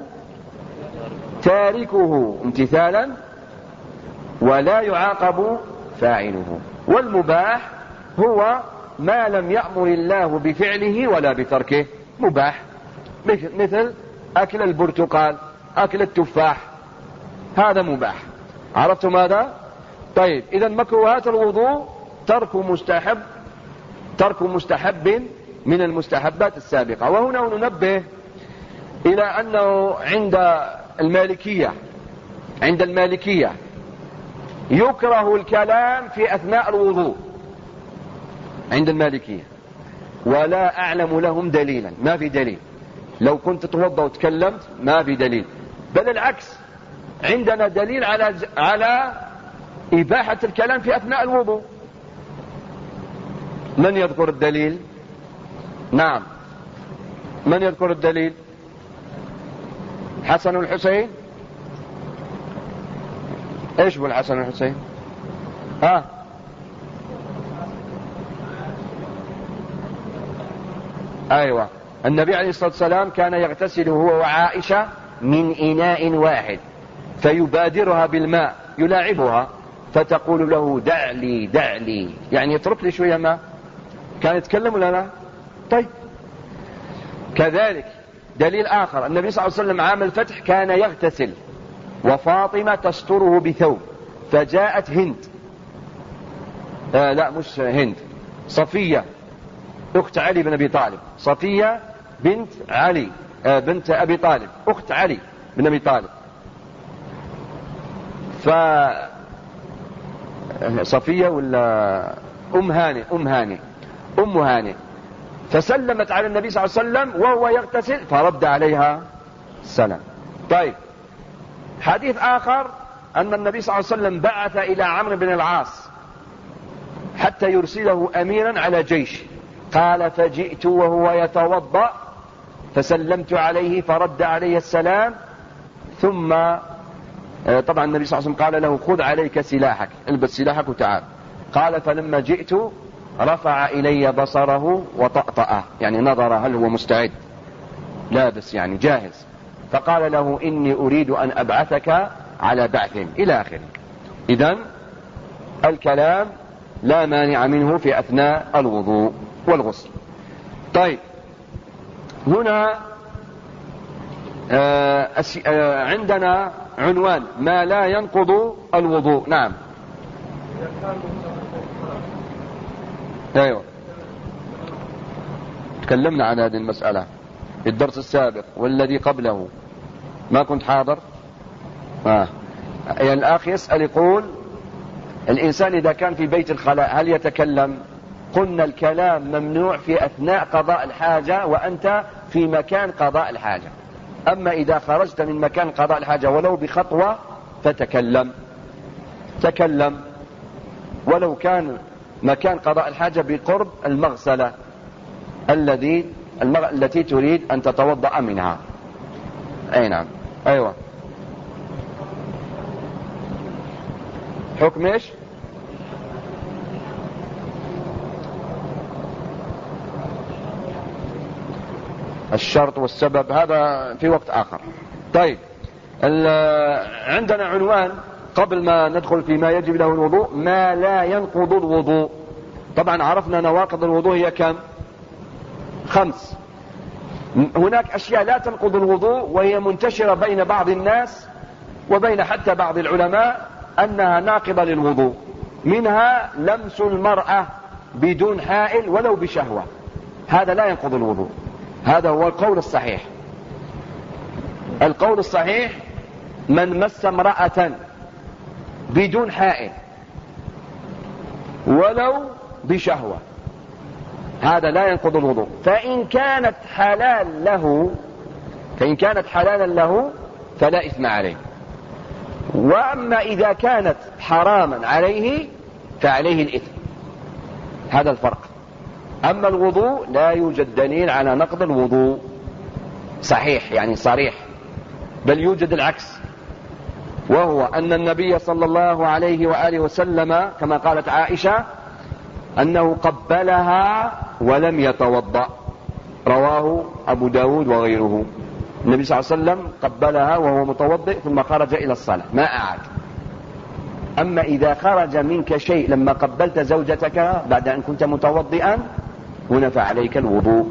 تاركه امتثالا ولا يعاقب فاعله. والمباح هو ما لم يأمر الله بفعله ولا بتركه، مباح، مثل أكل البرتقال، أكل التفاح، هذا مباح. عرفتم هذا؟ طيب، إذا مكروهات الوضوء ترك مستحب من المستحبات السابقة. وهنا ننبه إلى أنه عند المالكية يكره الكلام في أثناء الوضوء عند المالكية، ولا أعلم لهم دليلا، ما في دليل. لو كنت تتوضأ وتكلمت ما في دليل، بل العكس، عندنا دليل على إباحة الكلام في أثناء الوضوء. من يذكر الدليل؟ نعم، من يذكر الدليل؟ حسن والحسين؟ ايش هو الحسن والحسين؟ ايوه، النبي عليه الصلاة والسلام كان يغتسل هو وعائشة من إناء واحد، فيبادرها بالماء يلاعبها، فتقول له دع لي، يعني اترك لي شوية ماء. كان يتكلم ولا لا؟ طيب، كذلك دليل آخر، النبي صلى الله عليه وسلم عام الفتح كان يغتسل وفاطمة تستره بثوب، فجاءت هند، لا مش هند، صفية أخت علي بن أبي طالب، صفية بنت علي بنت أبي طالب، أخت علي بن أبي طالب. صفية ولا أم هاني، فسلمت على النبي صلى الله عليه وسلم وهو يغتسل فرد عليها السلام. طيب، حديث آخر أن النبي صلى الله عليه وسلم بعث إلى عمرو بن العاص حتى يرسله أميرا على جيش، قال فجئت وهو يتوضأ فسلمت عليه فرد عليه السلام، ثم طبعا النبي صلى الله عليه وسلم قال له خذ عليك سلاحك، البس سلاحك وتعال. قال فلما جئت رفع إلي بصره وطأطأه، يعني نظر هل هو مستعد لابس يعني جاهز، فقال له إني أريد أن أبعثك على بعث إلى آخره. إذن الكلام لا مانع منه في أثناء الوضوء والغسل. طيب، هنا عندنا عنوان ما لا ينقض الوضوء. نعم، ايوه، تكلمنا عن هذه المسألة في الدرس السابق والذي قبله، ما كنت حاضر. يعني الأخ يسأل يقول الإنسان إذا كان في بيت الخلاء هل يتكلم؟ قلنا الكلام ممنوع في أثناء قضاء الحاجة وأنت في مكان قضاء الحاجة، أما إذا خرجت من مكان قضاء الحاجة ولو بخطوة فتكلم، ولو كان مكان قضاء الحاجة بقرب المغسلة التي تريد أن تتوضأ منها. أي نعم. أيوة. حكم إيش؟ الشرط والسبب هذا في وقت آخر. طيب، عندنا عنوان قبل ما ندخل فيما يجب له الوضوء: ما لا ينقض الوضوء. طبعا عرفنا نواقض الوضوء هي كم؟ 5. هناك أشياء لا تنقض الوضوء وهي منتشرة بين بعض الناس وبين حتى بعض العلماء أنها ناقضة للوضوء. منها لمس المرأة بدون حائل ولو بشهوة، هذا لا ينقض الوضوء. هذا هو القول الصحيح. القول الصحيح: من مس امرأة بدون حائل ولو بشهوة هذا لا ينقض الوضوء. فإن كانت حلالا له فلا إثم عليه، وأما إذا كانت حراما عليه فعليه الإثم. هذا الفرق. أما الوضوء لا يوجد دليل على نقض الوضوء صحيح، يعني صريح، بل يوجد العكس، وهو أن النبي صلى الله عليه وآله وسلم كما قالت عائشة أنه قبلها ولم يتوضأ، رواه أبو داود وغيره. النبي صلى الله عليه وسلم قبلها وهو متوضئ ثم خرج إلى الصلاة ما أعاد. أما إذا خرج منك شيء لما قبلت زوجتك بعد أن كنت متوضئا هنا فعليك الوضوء.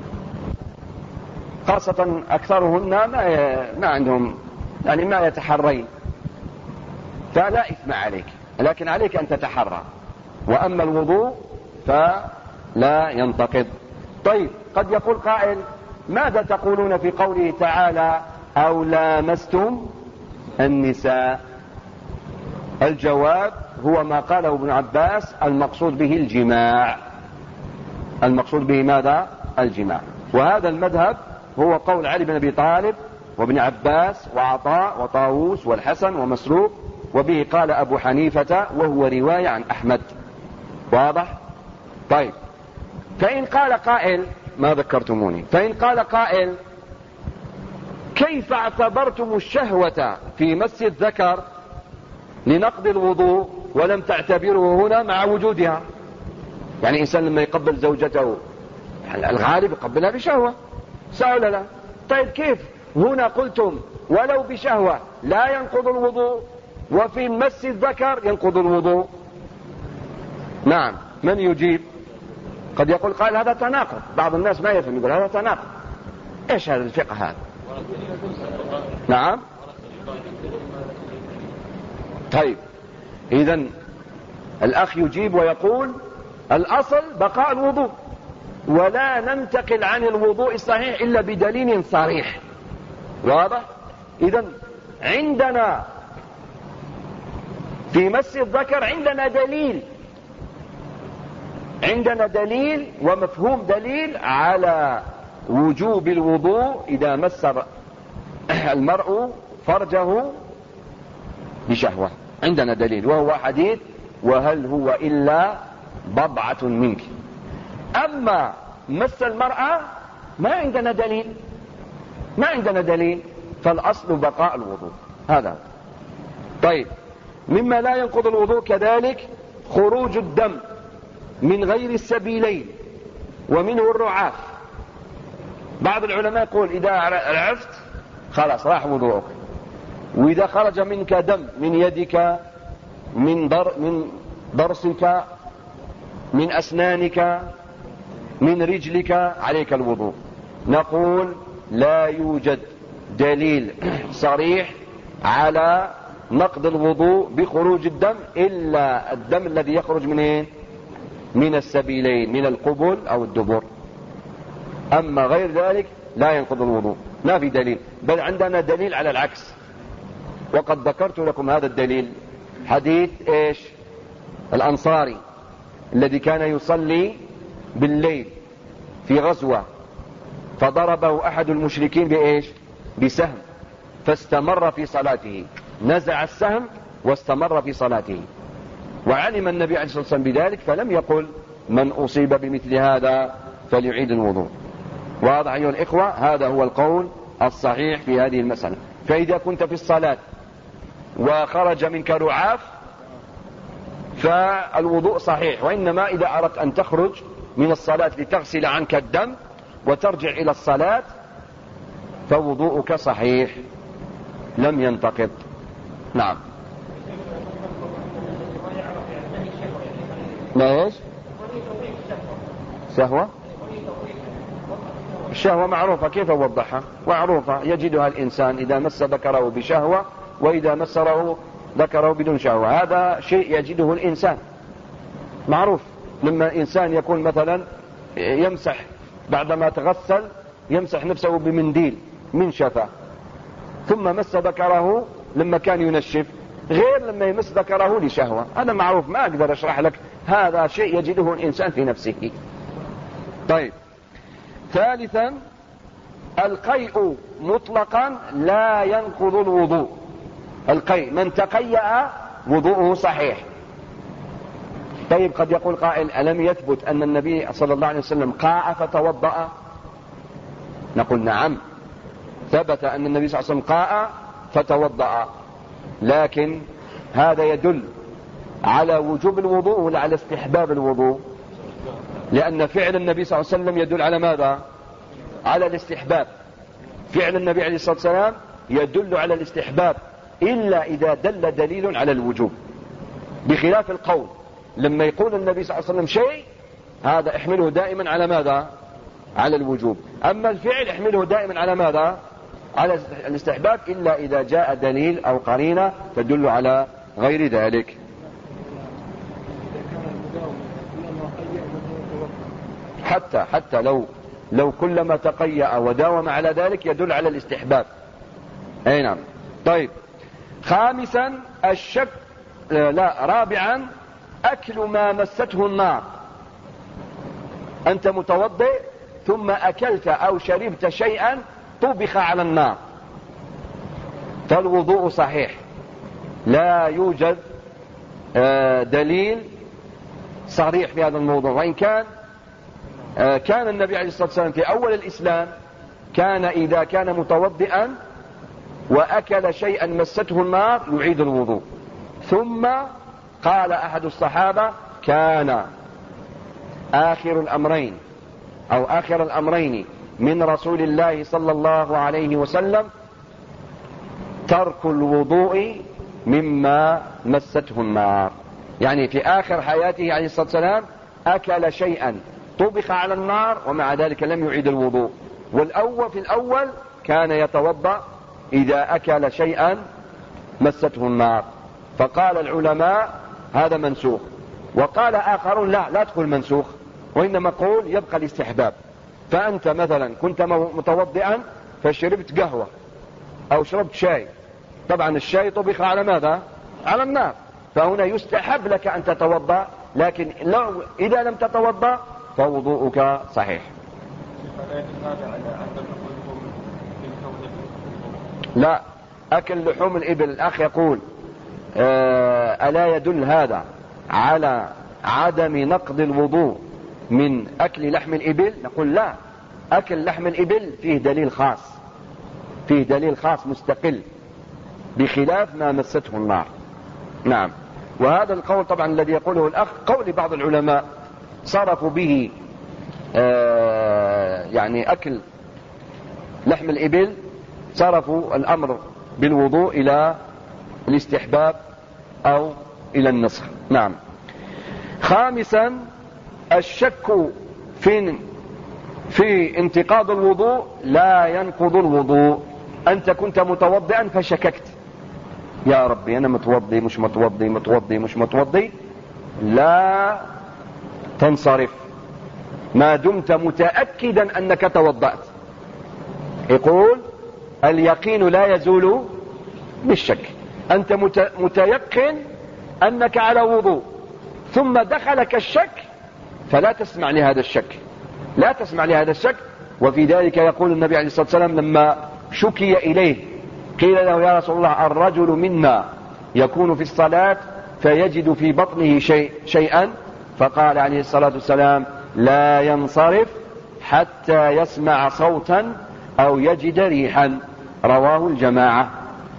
خاصة أكثرهن ما عندهم، يعني ما يتحرين، فلا إثم عليك، لكن عليك أن تتحرى. وأما الوضوء فلا ينتقض. طيب، قد يقول قائل: ماذا تقولون في قوله تعالى أو لامستم النساء؟ الجواب هو ما قاله ابن عباس: المقصود به الجماع. المقصود به ماذا؟ الجماع. وهذا المذهب هو قول علي بن أبي طالب وابن عباس وعطاء وطاووس والحسن ومسروق، وبه قال أبو حنيفة، وهو رواية عن أحمد. واضح؟ طيب، فإن قال قائل: ما ذكرتموني، فإن قال قائل: كيف اعتبرتم الشهوة في مس الذكر لنقض الوضوء ولم تعتبره هنا مع وجودها؟ يعني إنسان لما يقبل زوجته الغالب يقبلها بشهوة، صح ولا لا؟ طيب، كيف هنا قلتم ولو بشهوة لا ينقض الوضوء وفي مس الذكر ينقض الوضوء؟ نعم، من يجيب؟ قد يقول قال هذا تناقض، بعض الناس ما يفهم، يقول هذا تناقض. ايش هذا الفقه هذا؟ نعم. طيب، اذن الاخ يجيب ويقول الاصل بقاء الوضوء، ولا ننتقل عن الوضوء الصحيح الا بدليل صريح. واضح؟ اذن عندنا في مس الذكر عندنا دليل ومفهوم دليل على وجوب الوضوء إذا مس المرء فرجه بشهوة. عندنا دليل وهو حديث: وهل هو إلا بضعة منك. أما مس المرأة ما عندنا دليل، فالأصل بقاء الوضوء. هذا. طيب، مما لا ينقض الوضوء كذلك خروج الدم من غير السبيلين، ومنه الرعاف. بعض العلماء يقول إذا عرفت خلاص راح وضوءك. وإذا خرج منك دم من يدك، من ضرسك، من أسنانك، من رجلك، عليك الوضوء. نقول لا يوجد دليل صريح على نقض الوضوء بخروج الدم إلا الدم الذي يخرج من السبيلين، من القبل أو الدبر. أما غير ذلك لا ينقض الوضوء، ما في دليل، بل عندنا دليل على العكس. وقد ذكرت لكم هذا الدليل، حديث إيش؟ الأنصاري الذي كان يصلي بالليل في غزوة، فضربه أحد المشركين بإيش؟ بسهم، فاستمر في صلاته، نزع السهم واستمر في صلاته. وعلم النبي عليه الصلاة والسلام بذلك فلم يقل من أصيب بمثل هذا فليعيد الوضوء. واضح أيها الإخوة؟ هذا هو القول الصحيح في هذه المسألة. فإذا كنت في الصلاة وخرج منك رعاف فالوضوء صحيح، وإنما إذا أردت أن تخرج من الصلاة لتغسل عنك الدم وترجع إلى الصلاة فوضوءك صحيح لم ينتقض. نعم. ما ايش؟ سهوة؟ الشهوة معروفة، كيف أوضحها؟ معروفة، يجدها الإنسان إذا مس ذكره بشهوة وإذا مس ذكره بدون شهوة، هذا شيء يجده الإنسان معروف. لما الإنسان يكون مثلا يمسح بعدما تغسل يمسح نفسه بمنديل من شفاه ثم مس ذكره لما كان ينشف غير لما يمس ذكره لشهوة، هذا معروف ما أقدر أشرح لك، هذا شيء يجده الإنسان في نفسه. طيب، ثالثا القيء مطلقا لا ينقض الوضوء. القيء من تقيأ وضوءه صحيح. طيب، قد يقول قائل ألم يثبت أن النبي صلى الله عليه وسلم قاء فتوضأ؟ نقول نعم، ثبت أن النبي صلى الله عليه وسلم قاء فتوضأ، لكن هذا يدل على وجوب الوضوء ولا على استحباب الوضوء؟ لأن فعل النبي صلى الله عليه وسلم يدل على ماذا؟ على الاستحباب. فعل النبي عليه الصلاة والسلام يدل على الاستحباب إلا إذا دل دليل على الوجوب، بخلاف القول. لما يقول النبي صلى الله عليه وسلم شيء هذا احمله دائما على ماذا؟ على الوجوب. أما الفعل احمله دائما على ماذا؟ على الاستحباب، إلا إذا جاء دليل أو قرينة تدل على غير ذلك. حتى لو كلما تقيأ وداوم على ذلك يدل على الاستحباب. أي نعم. طيب، خامسا رابعا أكل ما مسته النار. أنت متوضئ ثم أكلت أو شربت شيئا طبخ على النار فالوضوء صحيح، لا يوجد دليل صريح في هذا الموضوع. وإن كان النبي عليه الصلاة والسلام في أول الإسلام كان إذا كان متوضئا وأكل شيئا مسته النار يعيد الوضوء. ثم قال أحد الصحابة كان آخر الأمرين من رسول الله صلى الله عليه وسلم ترك الوضوء مما مسته النار، يعني في آخر حياته عليه الصلاة والسلام أكل شيئا طبخ على النار ومع ذلك لم يعيد الوضوء. في الأول كان يتوضأ إذا أكل شيئا مسته النار. فقال العلماء هذا منسوخ، وقال آخرون لا تقول منسوخ، وإنما قول يبقى الاستحباب. فأنت مثلا كنت متوضئا فشربت قهوة أو شربت شاي، طبعا الشاي طبخ على ماذا؟ على النار، فهنا يستحب لك أن تتوضأ، لكن إذا لم تتوضأ فوضوءك صحيح. لا، أكل لحوم الإبل، الأخ يقول ألا يدل هذا على عدم نقض الوضوء من أكل لحم الإبل؟ نقول لا، أكل لحم الإبل فيه دليل خاص مستقل بخلاف ما مسته النار. نعم. وهذا القول طبعا الذي يقوله الأخ قول بعض العلماء صرفوا به يعني أكل لحم الإبل، صرفوا الأمر بالوضوء إلى الاستحباب أو إلى النسخ. نعم. خامسا الشك في انتقاض الوضوء لا ينقض الوضوء. أنت كنت متوضئا فشككت، يا ربي أنا متوضي مش متوضي، لا تنصرف ما دمت متأكدا أنك توضأت. يقول اليقين لا يزول بالشك. أنت متيقن أنك على وضوء ثم دخلك الشك فلا تسمع لهذا الشك، وفي ذلك يقول النبي عليه الصلاة والسلام لما شكي إليه قيل له يا رسول الله الرجل منا يكون في الصلاة فيجد في بطنه شيئا، فقال عليه الصلاة والسلام: لا ينصرف حتى يسمع صوتا أو يجد ريحا. رواه الجماعة.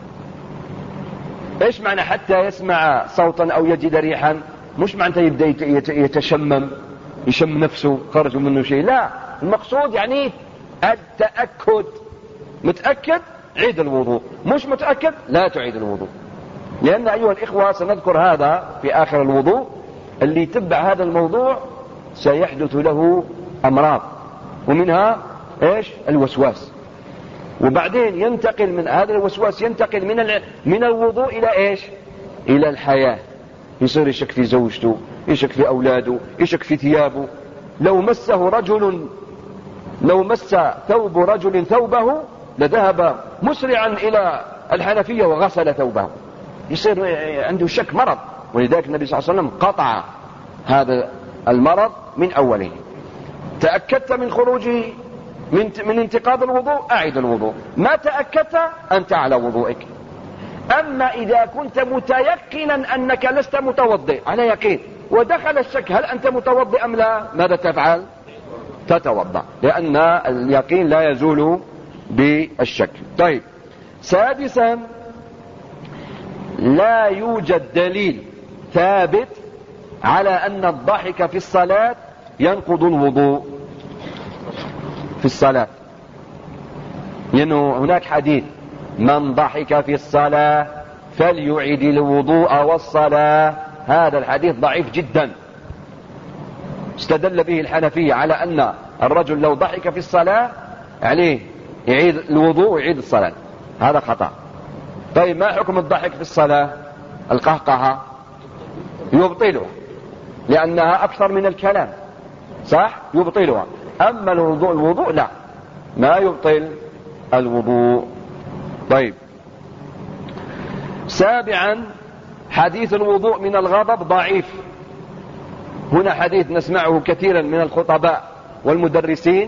إيش معنى حتى يسمع صوتا أو يجد ريحا؟ مش معنى يبدأ يتشمم، يشم نفسه خرج منه شيء، لا، المقصود يعني التأكد. متأكد عيد الوضوء، مش متأكد لا تعيد الوضوء. لأن أيها الإخوة سنذكر هذا في آخر الوضوء، اللي يتبع هذا الموضوع سيحدث له أمراض، ومنها إيش؟ الوسواس. وبعدين ينتقل من هذا الوسواس، ينتقل من الوضوء إلى إيش؟ إلى الحياة. يصير يشك في زوجته، يشك في أولاده، يشك في ثيابه. لو مس ثوب رجل ثوبه لذهب مسرعا إلى الحنفية وغسل ثوبه. يصير عنده شك، مرض. ولذلك النبي صلى الله عليه وسلم قطع هذا المرض من أوله. تأكدت من خروجه من انتقاض الوضوء، أعد الوضوء. ما تأكدت أنت على وضوئك. أما إذا كنت متيقنا أنك لست متوضئ على يقين، ودخل الشك هل أنت متوضئ أم لا، ماذا تفعل؟ تتوضأ، لأن اليقين لا يزول بالشك. طيب، سادسا، لا يوجد دليل ثابت على أن الضحك في الصلاة ينقض الوضوء في الصلاة. لأنه هناك حديث: من ضحك في الصلاة فليعيد الوضوء والصلاة. هذا الحديث ضعيف جدا. استدل به الحنفية على أن الرجل لو ضحك في الصلاة عليه يعيد الوضوء ويعيد الصلاة. هذا خطأ. طيب، ما حكم الضحك في الصلاة؟ القهقهة يبطلها، لأنها أكثر من الكلام، صح؟ يبطلها. أما الوضوء لا، ما يبطل الوضوء. طيب، سابعا، حديث الوضوء من الغضب ضعيف. هنا حديث نسمعه كثيرا من الخطباء والمدرسين.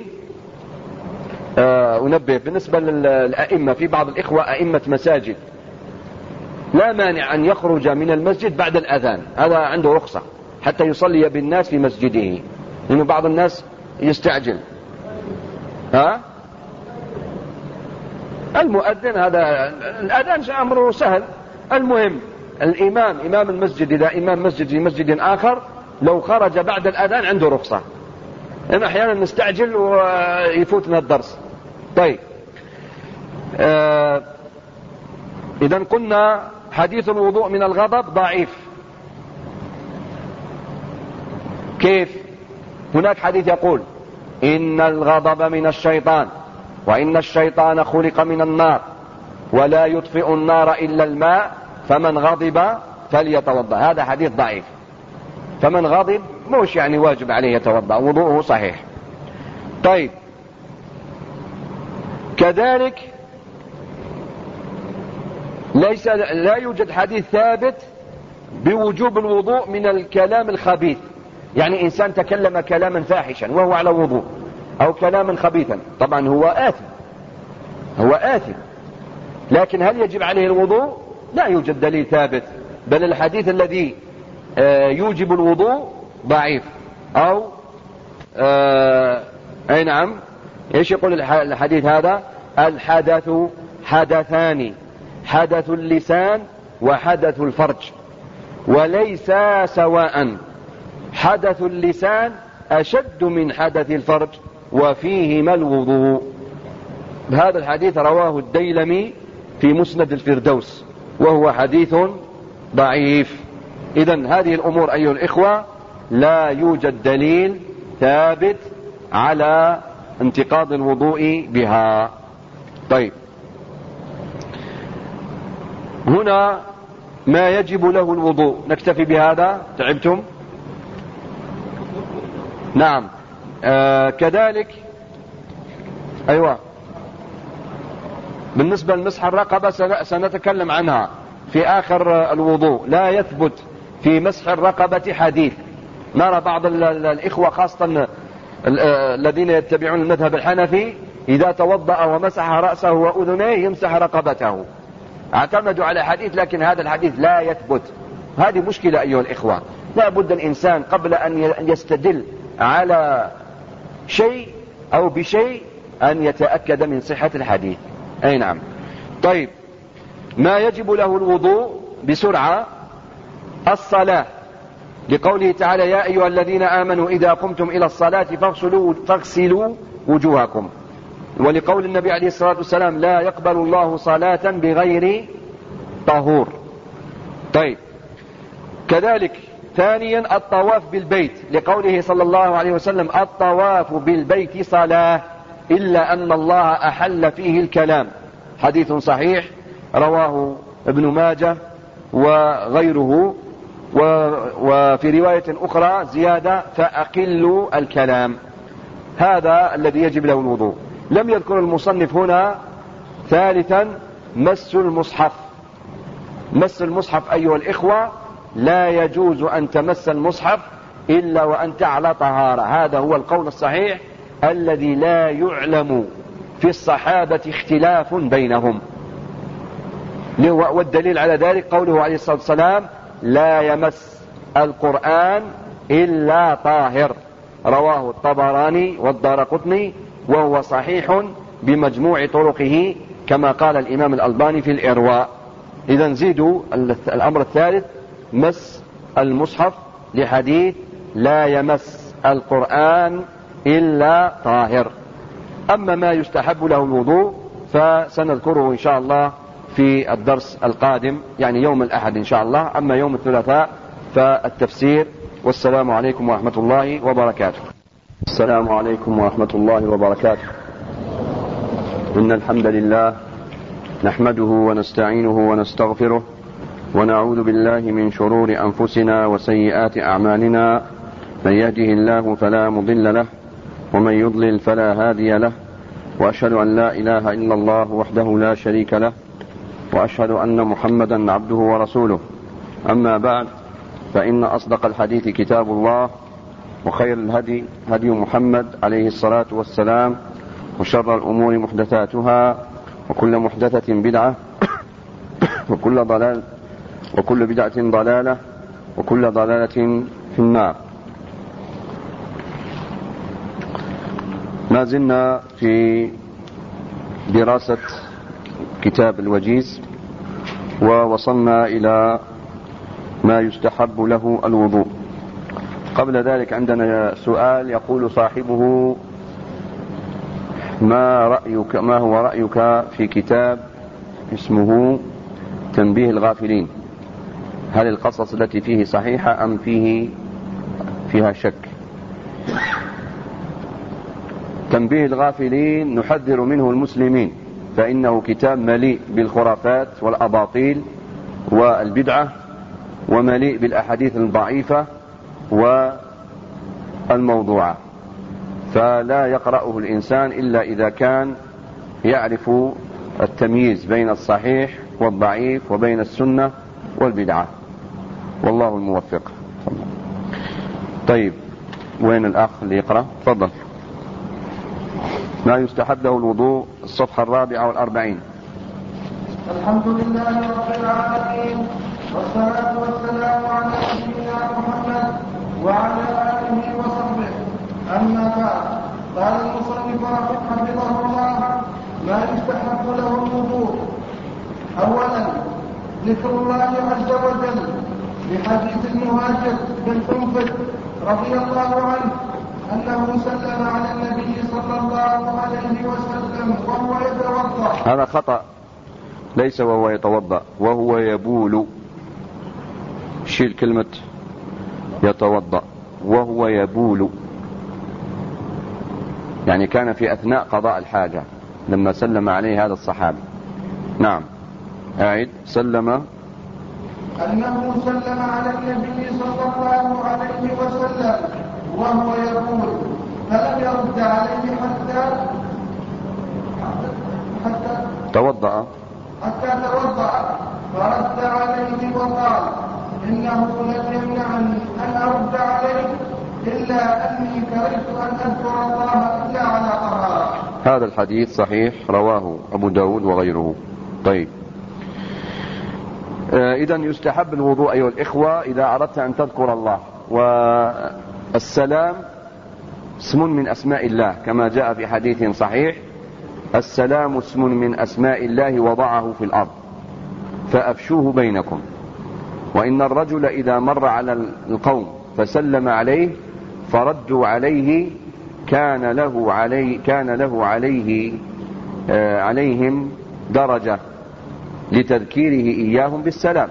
أنبه بالنسبة للأئمة، في بعض الإخوة أئمة مساجد لا مانع أن يخرج من المسجد بعد الأذان، هذا عنده رخصة حتى يصلي بالناس في مسجده، لأنه بعض الناس يستعجل. المؤذن هذا الأذان أمره سهل. المهم إمام المسجد، إذا إمام مسجد في مسجد آخر لو خرج بعد الأذان عنده رخصة، لأن أحيانا نستعجل ويفوتنا الدرس. طيب، إذن قلنا حديث الوضوء من الغضب ضعيف. كيف؟ هناك حديث يقول: إن الغضب من الشيطان، وإن الشيطان خلق من النار، ولا يطفئ النار إلا الماء، فمن غضب فليتوضأ. هذا حديث ضعيف. فمن غضب مش يعني واجب عليه يتوضأ، وضوءه صحيح. طيب، كذلك لا يوجد حديث ثابت بوجوب الوضوء من الكلام الخبيث. يعني إنسان تكلم كلاما فاحشا وهو على وضوء، أو كلاما خبيثا، طبعا هو آثم، لكن هل يجب عليه الوضوء؟ لا يوجد دليل ثابت، بل الحديث الذي يوجب الوضوء ضعيف. أو أي نعم، إيش يقول الحديث هذا؟ الحدث حدثان: حدث اللسان وحدث الفرج، وليس سواء. حدث اللسان أشد من حدث الفرج، وفيهما الوضوء. هذا الحديث رواه الديلمي في مسند الفردوس، وهو حديث ضعيف. إذن هذه الأمور أيها الإخوة لا يوجد دليل ثابت على انتقاض الوضوء بها. طيب، هنا ما يجب له الوضوء. نكتفي بهذا، تعبتم؟ نعم. كذلك أيوة، بالنسبة لمسح الرقبة سنتكلم عنها في آخر الوضوء. لا يثبت في مسح الرقبة حديث. نرى بعض الإخوة خاصة الذين يتبعون المذهب الحنفي إذا توضأ ومسح رأسه وأذنيه يمسح رقبته، اعتمدوا على حديث، لكن هذا الحديث لا يثبت. هذه مشكلة أيها الإخوة. لا بد الإنسان قبل أن يستدل على شيء أو بشيء أن يتأكد من صحة الحديث. أي نعم. طيب، ما يجب له الوضوء بسرعة: الصلاة، لقوله تعالى: يا أيها الذين آمنوا إذا قمتم إلى الصلاة فاغسلوا وجوهكم، ولقول النبي عليه الصلاة والسلام: لا يقبل الله صلاة بغير طهور. طيب، كذلك ثانيا الطواف بالبيت، لقوله صلى الله عليه وسلم: الطواف بالبيت صلاة إلا أن الله أحل فيه الكلام. حديث صحيح رواه ابن ماجه وغيره، وفي رواية أخرى زيادة: فأقلوا الكلام. هذا الذي يجب له الوضوء. لم يذكر المصنف هنا ثالثا مس المصحف. مس المصحف أيها الإخوة، لا يجوز أن تمس المصحف إلا وأنت على طهارة. هذا هو القول الصحيح الذي لا يعلم في الصحابة اختلاف بينهم. والدليل على ذلك قوله عليه الصلاة والسلام: لا يمس القرآن إلا طاهر، رواه الطبراني والدارقطني، وهو صحيح بمجموع طرقه كما قال الإمام الألباني في الإرواء. إذا زيدوا الأمر الثالث مس المصحف، لحديث: لا يمس القرآن إلا طاهر. أما ما يستحب له الوضوء فسنذكره إن شاء الله في الدرس القادم، يعني يوم الأحد إن شاء الله. أما يوم الثلاثاء فالتفسير. والسلام عليكم ورحمة الله وبركاته. السلام عليكم ورحمة الله وبركاته. إن الحمد لله نحمده ونستعينه ونستغفره، ونعوذ بالله من شرور أنفسنا وسيئات أعمالنا. من يهده الله فلا مضل له، ومن يضلل فلا هادي له، وأشهد أن لا إله إلا الله وحده لا شريك له، وأشهد أن محمدا عبده ورسوله. أما بعد، فإن أصدق الحديث كتاب الله، وخير الهدي هدي محمد عليه الصلاة والسلام، وشر الأمور محدثاتها، وكل محدثة بدعة، وكل بدعة ضلالة، وكل ضلالة في النار. ما زلنا في دراسة كتاب الوجيز، ووصلنا إلى ما يستحب له الوضوء. قبل ذلك عندنا سؤال يقول صاحبه: ما هو رأيك في كتاب اسمه تنبيه الغافلين؟ هل القصص التي فيه صحيحة أم فيها شك؟ تنبيه الغافلين نحذر منه المسلمين، فإنه كتاب مليء بالخرافات والأباطيل والبدعة، ومليء بالأحاديث الضعيفة والموضوعة، فلا يقرأه الإنسان إلا إذا كان يعرف التمييز بين الصحيح والضعيف وبين السنة والبدعة، والله الموفق. طيب، وين الأخ اللي يقرأ؟ تفضل. ما يستحب له الوضوء، الصفحة 44. الحمد لله رب العالمين، والصلاة والسلام على سيدنا محمد وعلى آله وصحبه. أما بعد، قال المصنف حفظه الله: ما يستحب له الوضوء. أولا، ذكر الله عز وجل بحديث المهاجر بن حنفذ رضي الله عنه أنه سلم على النبي صلى الله عليه وسلم وهو يتوضأ. هذا خطأ، ليس وهو يتوضأ، وهو يبول. شيل كلمة يتوضأ، وهو يبول، يعني كان في أثناء قضاء الحاجة لما سلم عليه هذا الصحابي. نعم، أعيد. أنه سلم على النبي صلى الله عليه وسلم وهو يقول، فلم يرد عليه حتى توضأ، فرد عليه وقال: إنه لم يمنعني أن أرد عليه إلا أني كرهت أن أذكر الله إلا على طهارة. هذا الحديث صحيح، رواه أبو داود وغيره. طيب، إذا يستحب الوضوء أيها الإخوة إذا أردت أن تذكر الله. والسلام اسم من أسماء الله كما جاء في حديث صحيح: السلام اسم من أسماء الله وضعه في الأرض فأفشوه بينكم. وإن الرجل إذا مر على القوم فسلم عليه فردوا عليه كان له عليهم درجة لتذكيره إياهم بالسلام،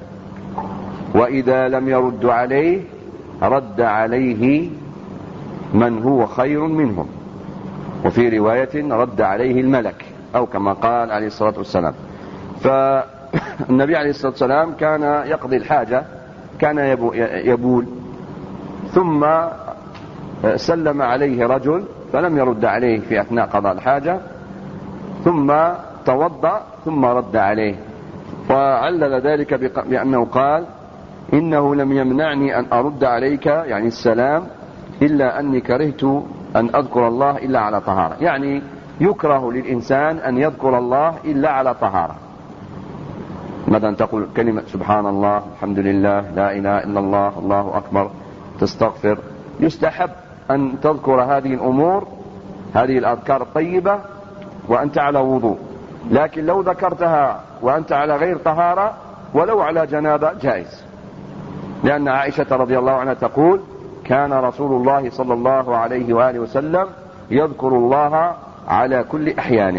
وإذا لم يرد عليه رد عليه من هو خير منهم، وفي رواية رد عليه الملك، أو كما قال عليه الصلاة والسلام. فالنبي عليه الصلاة والسلام كان يقضي الحاجة، كان يبول، ثم سلم عليه رجل فلم يرد عليه في أثناء قضاء الحاجة، ثم توضأ ثم رد عليه، وعلل ذلك بأنه قال: إنه لم يمنعني أن أرد عليك، يعني السلام، إلا أني كرهت أن أذكر الله إلا على طهارة. يعني يكره للإنسان أن يذكر الله إلا على طهارة. مثلا تقول كلمة سبحان الله، الحمد لله، لا إله إلا الله، الله أكبر، تستغفر. يستحب أن تذكر هذه الأمور، هذه الأذكار الطيبة وأنت على وضوء، لكن لو ذكرتها وأنت على غير طهارة ولو على جنابة جائز، لأن عائشة رضي الله عنها تقول: كان رسول الله صلى الله عليه وآله وسلم يذكر الله على كل أحيانه.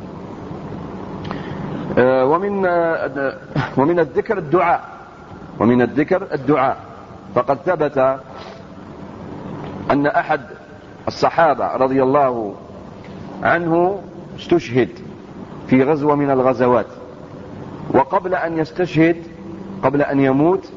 ومن الذكر الدعاء، فقد ثبت أن أحد الصحابة رضي الله عنه استشهد في غزوة من الغزوات، وقبل أن يستشهد، قبل أن يموت،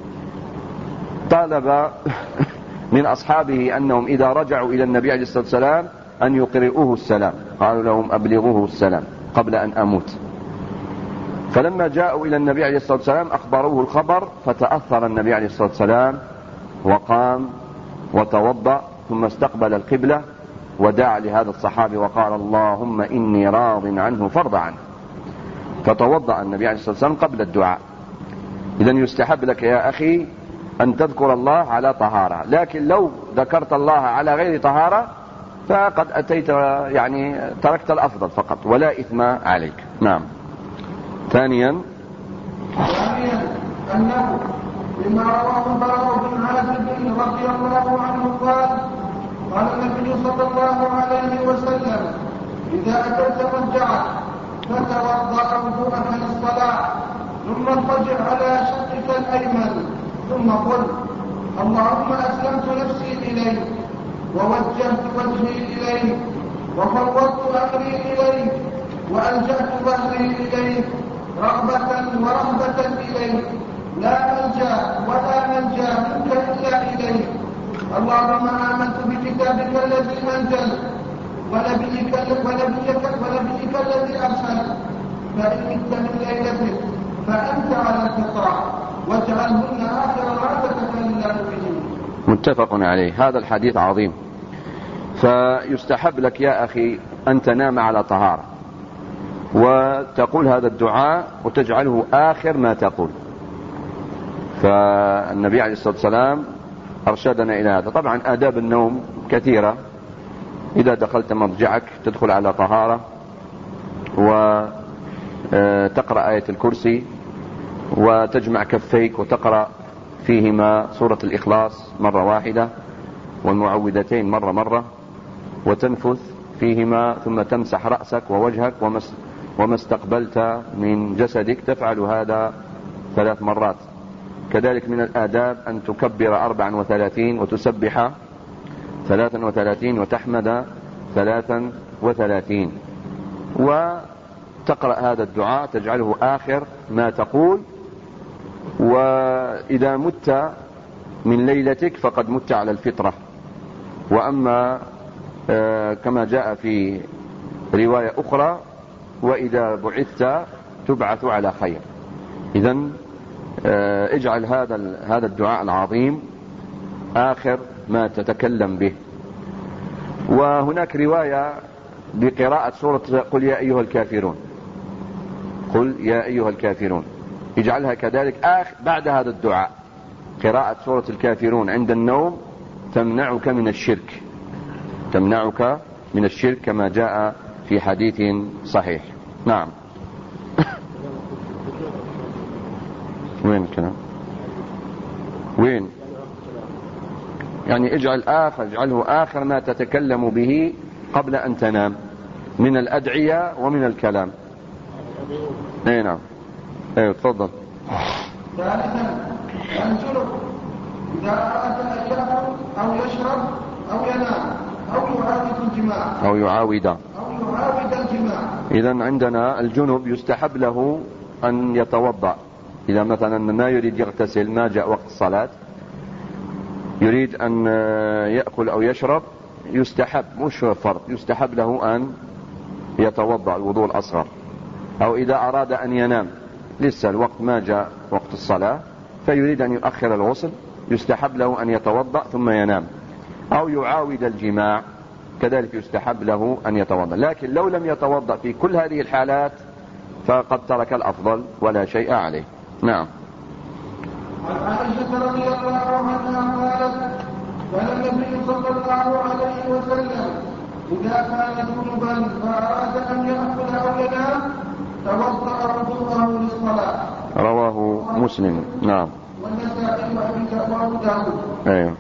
طالب من أصحابه أنهم إذا رجعوا إلى النبي عليه الصلاة والسلام أن يقرئوه السلام. قالوا لهم: أبلغوه السلام قبل أن أموت. فلما جاءوا إلى النبي عليه الصلاة والسلام أخبروه الخبر، فتأثر النبي عليه الصلاة والسلام وقام وتوضأ، ثم استقبل القبلة ودعا لهذا الصحابي وقال: اللهم إني راض عنه فارض عنه. فتوضأ النبي عليه الصلاة والسلام قبل الدعاء. إذن يستحب لك يا أخي أن تذكر الله على طهارة، لكن لو ذكرت الله على غير طهارة فقد أتيت، يعني تركت الأفضل فقط، ولا إثم عليك. نعم. ثانيا أنه لما رواه البراء بن عازب رضي الله عنه قال النبي صلى الله عليه وسلم: إذا أتيت مرجعك فتوضأ وضوءك للصلاة، ثم اضطجع على شقك الأيمن، ثم قل: اللهم أسلمت نفسي إليك، ووجهت وجهي إليك، وفوضت أمري إليك، وألجأت ظهري إليك، رغبة ورهبة إليك، لا ملجأ ولا ملجأ منك إلا إليك. اللهم آمنت بكتابك الذي أنزل ونبيك الذي أرسل، فإن مت من ليلتك فأنت على الفطرة، واجعلهن آخر ما تتكلم به. متفق عليه. هذا الحديث عظيم. فيستحب لك يا أخي أن تنام على طهارة، وتقول هذا الدعاء وتجعله آخر ما تقول. فالنبي عليه الصلاة والسلام أرشدنا إلى هذا. طبعا آداب النوم كثيرة. إذا دخلت مضجعك تدخل على طهارة، وتقرأ آية الكرسي، وتجمع كفيك وتقرأ فيهما سورة الإخلاص مرة واحدة، والمعوذتين مرة، وتنفث فيهما، ثم تمسح رأسك ووجهك وما استقبلت من جسدك. تفعل هذا 3 مرات. كذلك من الآداب أن تكبر 34 وتسبح 33 وتحمد 33، وتقرأ هذا الدعاء تجعله آخر ما تقول. وإذا مت من ليلتك فقد مت على الفطرة. وأما كما جاء في رواية أخرى: وإذا بعثت تبعث على خير. إذن اجعل هذا الدعاء العظيم آخر ما تتكلم به. وهناك رواية بقراءة سورة قل يا أيها الكافرون، قل يا أيها الكافرون. يجعلها كذلك بعد هذا الدعاء. قراءة سورة الكافرون عند النوم تمنعك من الشرك، تمنعك من الشرك كما جاء في حديث صحيح. نعم. وين الكلام؟ وين؟ يعني اجعله آخر ما تتكلم به قبل أن تنام من الأدعية ومن الكلام. اي نعم. ايوه تفضل. ثالثا الجنب إذا أراد أن يأكل أو يشرب أو ينام أو يعاود الجماع. إذن عندنا الجنب يستحب له أن يتوضأ. إذا مثلا ما يريد يغتسل، ما جاء وقت الصلاة، يريد أن يأكل أو يشرب، يستحب، مش فرض، يستحب له أن يتوضأ الوضوء الأصغر. أو إذا أراد أن ينام لسه الوقت ما جاء وقت الصلاة فيريد أن يؤخر الغسل، يستحب له أن يتوضأ ثم ينام. أو يعاود الجماع كذلك يستحب له أن يتوضأ. لكن لو لم يتوضأ في كل هذه الحالات فقد ترك الأفضل ولا شيء عليه. نعم. عن عائشة رضي الله عنها قالت: كان النبي صلى الله عليه وسلم إذا كان جنبا فأراد أن يأكل أو ينام توضأ وضوءه للصلاة. رواه مسلم. نعم. والنسائي وأبو داود. ايوه.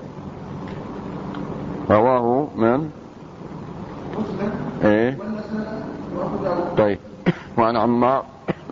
رواه من؟ مسلم. ايه. والنسائي وأبو داود. طيب. وعن عمار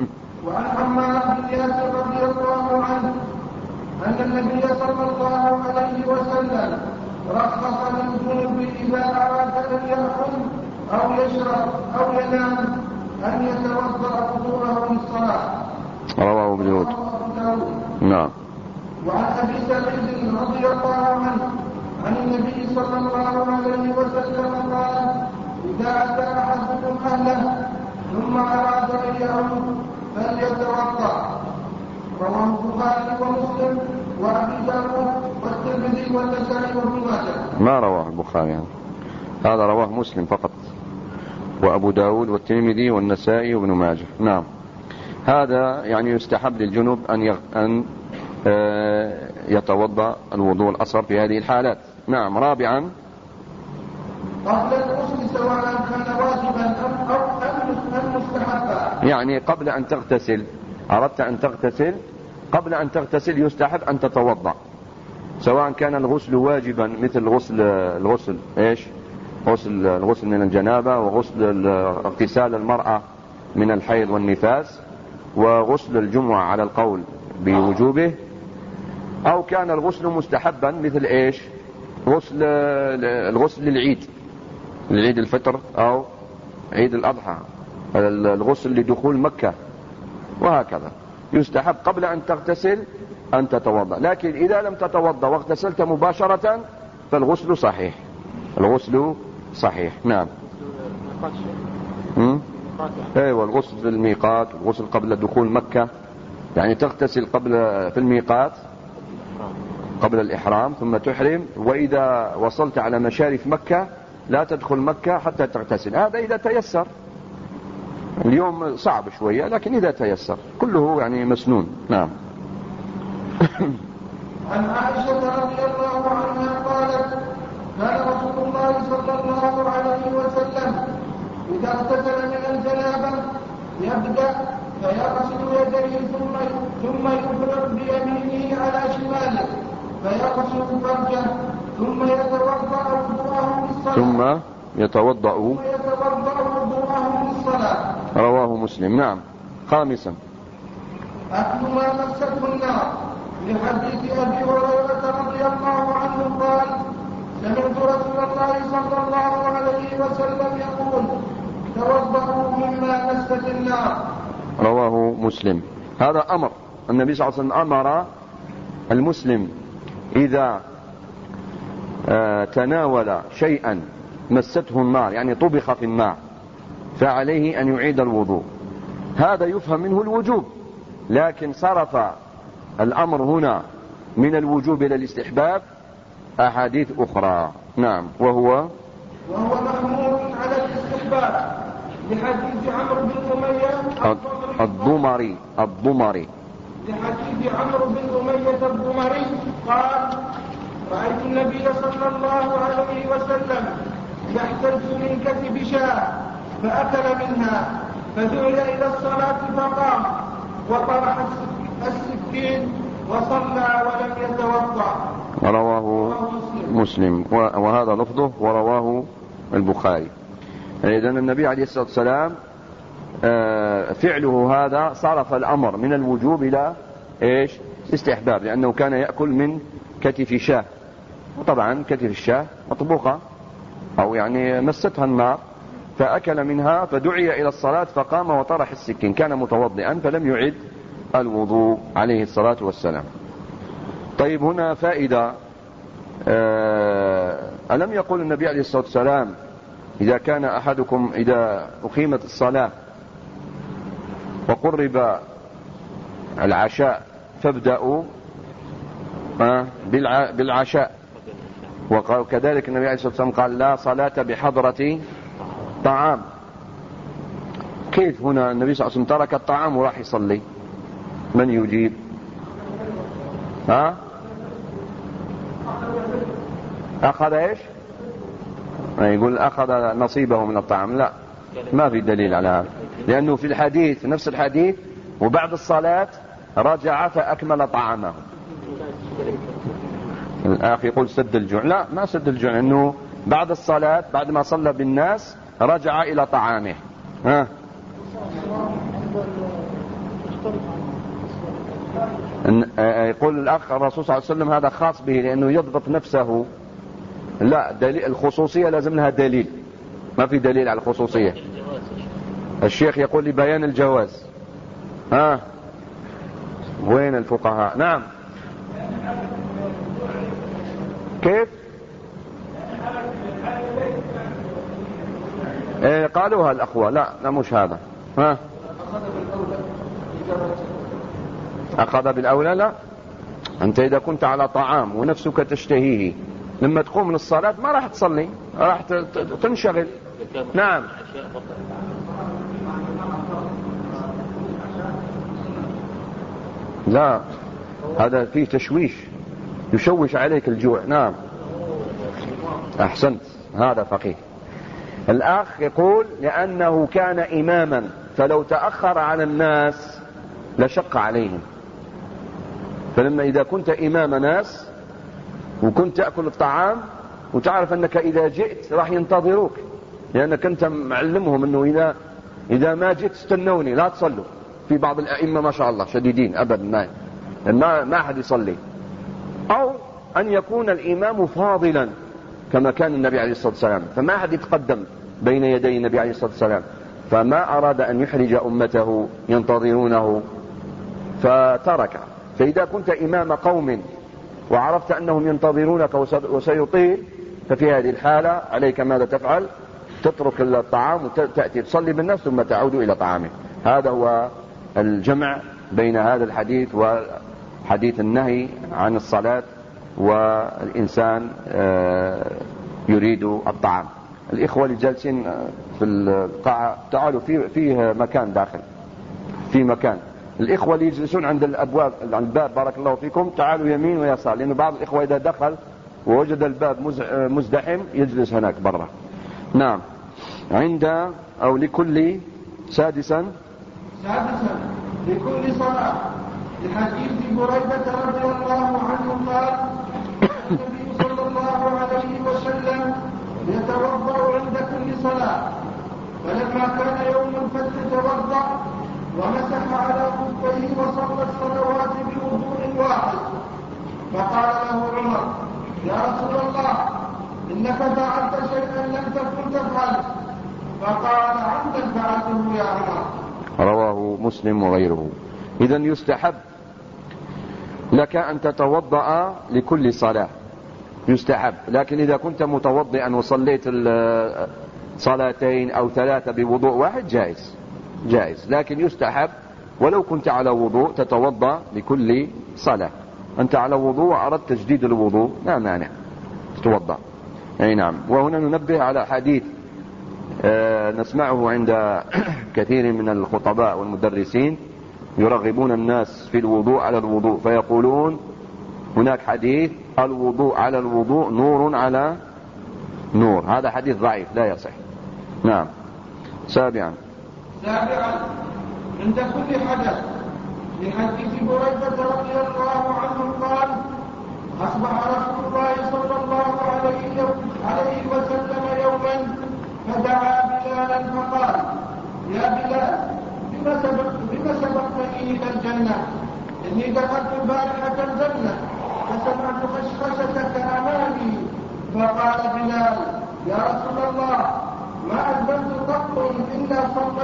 بن ياسر رضي الله عنه أن النبي صلى الله عليه وسلم رخص للجنب إذا أراد أن يأكل أو يشرب أو ينام أن يتوضأ وضوءه للصلاة. رواه ابن داود. نعم. وعن أبي سعيد رضي الله عنه عن النبي صلى الله عليه وسلم قال: إذا أتى أحدكم أهله ثم أراد أن يعود فليتوضأ. رواه البخاري ومسلم وأبي داود والترمذي والنسائي وابن ماجه. ما رواه البخاري يعني. هذا رواه مسلم فقط، وأبو داود والترمذي والنسائي وابن ماجه. نعم. هذا يعني يستحب للجنوب أن يتوضأ الوضوء الأصغر في هذه الحالات. نعم. رابعا قبل الغسل سواء كان واجبا أم مستحبا. يعني قبل أن تغتسل، أردت أن تغتسل، قبل أن تغتسل يستحب أن تتوضأ، سواء كان الغسل واجبا مثل الغسل إيش؟ الغسل من الجنابة، وغسل اغتسال المرأة من الحيض والنفاس، وغسل الجمعة على القول بوجوبه، أو كان الغسل مستحبا مثل إيش؟ الغسل للعيد الفطر أو عيد الأضحى، الغسل لدخول مكة، وهكذا يستحب قبل أن تغتسل أن تتوضأ. لكن إذا لم تتوضأ واغتسلت مباشرة فالغسل صحيح، الغسل صحيح. نعم. ايوه، الغسل في الميقات، الغسل قبل دخول مكة، يعني تغتسل في الميقات قبل الإحرام ثم تحرم، وإذا وصلت على مشارف مكة لا تدخل مكة حتى تغتسل. هذا إذا تيسر، اليوم صعب شوية لكن إذا تيسر، كله يعني مسنون. نعم. عن عائشة رضي الله عنها قالت: كان رسول الله صلى الله عليه وسلم إذا اغتسل من الجنابة يبدأ فيغسل يديه ثم يفرغ بيمينه على شماله فيغسل فرجه ثم يتوضأ وضوءه للصلاة. رواه مسلم. نعم. خامسا أكل ما مسته النار، لحديث أبي هريرة رضي الله عنه قال: سمعت رسول الله صلى الله عليه وسلم يقول: توضأوا مما مست النار. رواه مسلم. هذا أمر النبي صلى الله عليه وسلم، أمر المسلم إذا تناول شيئا مسته النار، يعني طبخ في النار، فعليه أن يعيد الوضوء. هذا يفهم منه الوجوب، لكن صرف الأمر هنا من الوجوب إلى الاستحباب أحاديث أخرى. نعم. وهو محمول على الاستحباب لحديث عمرو بن أمية الضمري لحديث عمرو بن أمية الضمري قال: رأيت النبي صلى الله عليه وسلم يحتج من كتف شاة فأكل منها، فدعي إلى الصلاة فقام وطرح السكين وصلى ولم يتوضأ. رواه مسلم، وهذا لفظه ورواه البخاري. إذن النبي عليه الصلاة والسلام فعله هذا صرف الأمر من الوجوب إلى إيش؟ استحباب، لأنه كان يأكل من كتف شاة، وطبعا كتف الشاة مطبوخة أو يعني مستها النار، فأكل منها فدعي إلى الصلاة فقام وطرح السكين، كان متوضئا فلم يعد الوضوء عليه الصلاة والسلام. طيب هنا فائدة، ألم يقول النبي عليه الصلاة والسلام إذا كان أحدكم إذا أقيمت الصلاة وقرب العشاء فابدأوا بالعشاء، وكذلك النبي عليه الصلاة والسلام قال لا صلاة بحضرة طعام. كيف هنا النبي صلى الله عليه وسلم ترك الطعام وراح يصلي؟ من يجيب؟ أخذ إيش؟ يقول أخذ نصيبه من الطعام، لا، ما في دليل على هذا، لأنه في الحديث، في نفس الحديث، وبعد الصلاة رجع فأكمل طعامه. الآخ يقول سد الجوع، لا، ما سد الجوع، لأنه بعد الصلاة بعد ما صلى بالناس رجع إلى طعامه. يقول الأخ الرسول صلى الله عليه وسلم هذا خاص به لأنه يضبط نفسه، لا، دليل الخصوصية لازم لها دليل، ما في دليل على الخصوصية. الشيخ يقول لبيان الجواز. وين الفقهاء؟ نعم، كيف؟ قالوها الأخوة، لا مش هذا. أخذ بالأولى، لا، أنت إذا كنت على طعام ونفسك تشتهيه لما تقوم من الصلاة ما راح تصلي، راح تنشغل. نعم، لا، هذا فيه تشويش، يشوش عليك الجوع. نعم، أحسنت، هذا فقيه. الأخ يقول لأنه كان إماما فلو تأخر على الناس لشق عليهم، فلما إذا كنت إمام ناس وكنت تأكل الطعام وتعرف أنك إذا جئت راح ينتظروك، لأنك أنت معلمهم أنه إذا ما جئت استنوني لا تصلوا. في بعض الأئمة ما شاء الله شديدين أبدا، ما أحد يصلي. أو أن يكون الإمام فاضلا كما كان النبي عليه الصلاة والسلام، فما أحد يتقدم بين يدي النبي عليه الصلاة والسلام، فما أراد أن يحرج أمته ينتظرونه فترك. فإذا كنت إمام قوم وعرفت أنهم ينتظرونك وسيطيل، ففي هذه الحالة عليك ماذا تفعل؟ تترك الطعام وتأتي تصلي بالناس ثم تعود إلى طعامك. هذا هو الجمع بين هذا الحديث وحديث النهي عن الصلاة والإنسان يريد الطعام. الإخوة اللي جالسين في القاعة تعالوا، فيه مكان داخل، في مكان. الإخوة اللي يجلسون عند الأبواب، عند الباب، بارك الله فيكم، تعالوا يمين ويسار، لأن بعض الإخوة إذا دخل ووجد الباب مزدحم يجلس هناك برا. نعم، عند أو لكل سادسا لكل صلاة، لحديث بريدة رضي الله عنه قال النبي صلى الله عليه وسلم يتوضأ عند كل صلاة، فلما كان يوم الفتح توضأ ومسح على خفيه وصلى الصلوات بوضوء واحد. فقال له عمر: يا رسول الله إنك فعلت شيئا لم تكن تفعل. فقال: عمدا فعلته يا عمر. رواه مسلم وغيره. إذن يستحب لك أن تتوضأ لكل صلاة، يستحب، لكن إذا كنت متوضئا وصليت صلاتين أو ثلاثة بوضوء واحد جائز، لكن يستحب ولو كنت على وضوء تتوضأ لكل صلاة. أنت على وضوء وأردت تجديد الوضوء لا مانع تتوضأ. أي نعم. وهنا ننبه على حديث نسمعه عند كثير من الخطباء والمدرسين، يرغبون الناس في الوضوء على الوضوء، فيقولون هناك حديث الوضوء على الوضوء نور على نور، هذا حديث ضعيف لا يصح. نعم. سابعا عند كل حدث لحديث بريدة رضي الله عنه قال أصبح رسول الله صلى الله عليه وسلم يوما فدعا بلالا فقال يا بلال بما سبقتني إلى الجنة؟ إني دخلت البارحة الجنة فسمعت خشخشة كأمامي. فقال بلال يا رسول الله ما أذنت قط إلا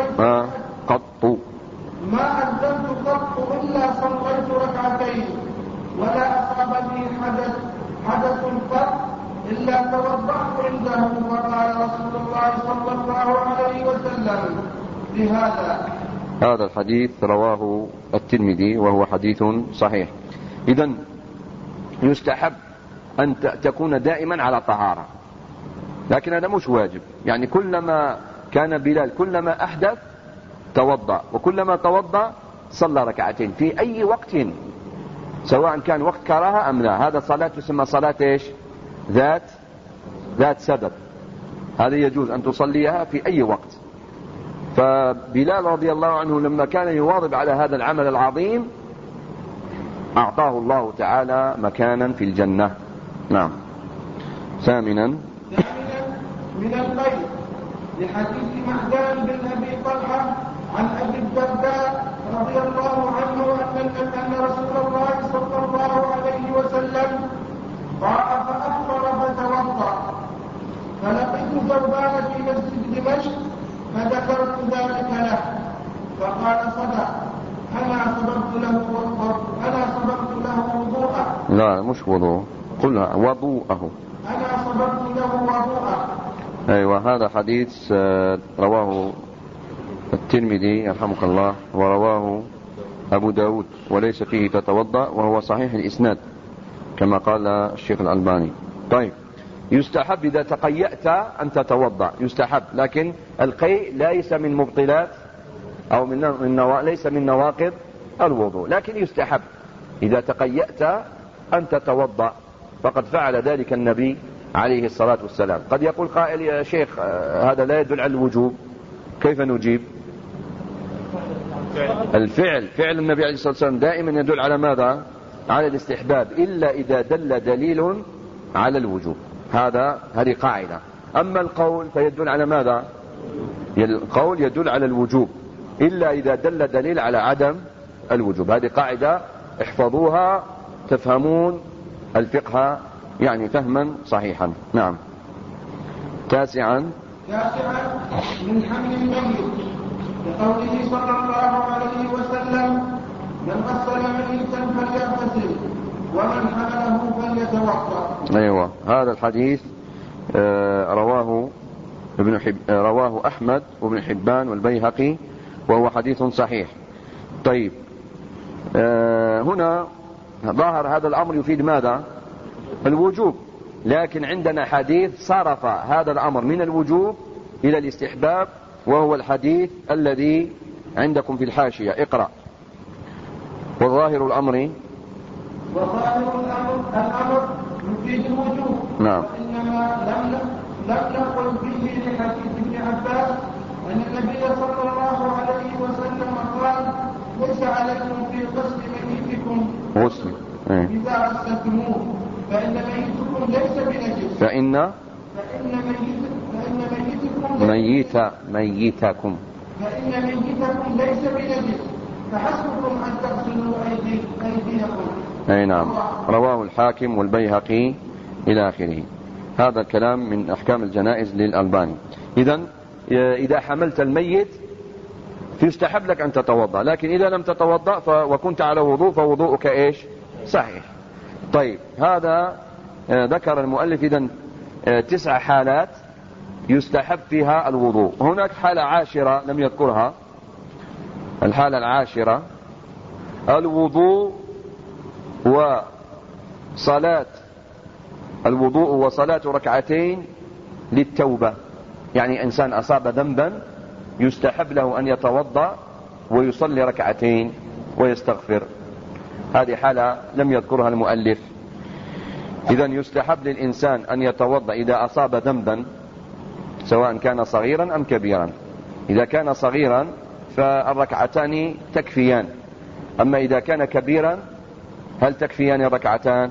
صليت ركعتين ولا أصابني حدث قط إلا توضأت عنده. فقال رسول الله صلى الله عليه وسلم بهذا. هذا الحديث رواه الترمذي وهو حديث صحيح. إذن يستحب أن تكون دائما على طهارة، لكن هذا مش واجب. يعني كلما كان بلال كلما أحدث توضأ، وكلما توضأ صلى ركعتين في أي وقت، سواء كان وقت كراهة أم لا. هذا صلاة تسمى صلاة إيش؟ ذات سبب. هذا يجوز أن تصليها في أي وقت. فبلال رضي الله عنه لما كان يواظب على هذا العمل العظيم أعطاه الله تعالى مكانا في الجنة. نعم. ثامنا من الخير لحديث معدان بن أبي طلحة عن أبي الدرداء رضي الله عنه أن رسول الله صلى الله عليه وسلم قام فأفطر فتوضأ، فلقيت ثوبان في مسجد دمشق فذكرت ذلك له فقال صدق أنا صببت له وضوءه. لا مش وضوء، قلها وضوءه. أنا صببت له وضوءه. أيوة. هذا حديث رواه الترمذي رحمك الله ورواه أبو داود وليس فيه تتوضأ، وهو صحيح الإسناد كما قال الشيخ الألباني. طيب، يستحب إذا تقيأت أن تتوضأ، يستحب، لكن القيء ليس من مبطلات أو ليس من نواقض الوضوء، لكن يستحب إذا تقيأت أن تتوضأ، فقد فعل ذلك النبي عليه الصلاة والسلام. قد يقول قائل يا شيخ هذا لا يدل على الوجوب، كيف نجيب؟ فعل النبي عليه الصلاة والسلام دائما يدل على ماذا؟ على الاستحباب، إلا إذا دل دليل على الوجوب. هذه قاعدة. أما القول فيدل على ماذا؟ القول يدل على الوجوب إلا إذا دل دليل على عدم الوجوب. هذه قاعدة احفظوها تفهمون الفقه يعني فهما صحيحا. نعم. تاسعا من حمل الميت لقوله صلى الله عليه وسلم من غسل ميتا فليغتسل ومن حمله فليتوضا. أيوة. هذا الحديث رواه أحمد وابن حبان والبيهقي وهو حديث صحيح. طيب، هنا ظاهر هذا الأمر يفيد ماذا؟ الوجوب، لكن عندنا حديث صرف هذا الأمر من الوجوب إلى الاستحباب، وهو الحديث الذي عندكم في الحاشية. اقرأ. وظاهر الأمر يفيد الوجوب. نعم. وإنما لم نقل به لحديث ابن عباس أن النبي صلى الله عليه وسلم قال ليس عليكم في غسل ميتكم غسل إذا غسلتموه فإن ميتكم ليس بنجس. فإن ميتكم ليس بنجس فحسبكم أن تغسلوا أيديكم. أي نعم. رواه الحاكم والبيهقي إلى آخره. هذا الكلام من أحكام الجنائز للألباني. إذا حملت الميت فيستحب لك أن تتوضأ، لكن إذا لم تتوضأ وكنت على وضوء فوضوءك إيش؟ صحيح. طيب، هذا ذكر المؤلف إذن 9 حالات يستحب فيها الوضوء. هناك حالة عاشرة لم يذكرها. الحالة العاشرة الوضوء وصلاة ركعتين للتوبة. يعني إنسان أصاب ذنبا يستحب له أن يتوضأ ويصلي ركعتين ويستغفر. هذه حالة لم يذكرها المؤلف. إذن يستحب للإنسان أن يتوضأ إذا أصاب ذنبا سواء كان صغيرا أم كبيرا. إذا كان صغيرا فالركعتان تكفيان، أما إذا كان كبيرا هل تكفيان الركعتان؟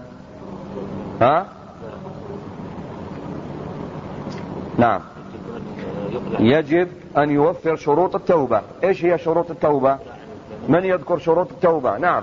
نعم، يجب أن يوفر شروط التوبة. إيش هي شروط التوبة؟ من يذكر شروط التوبة؟ نعم،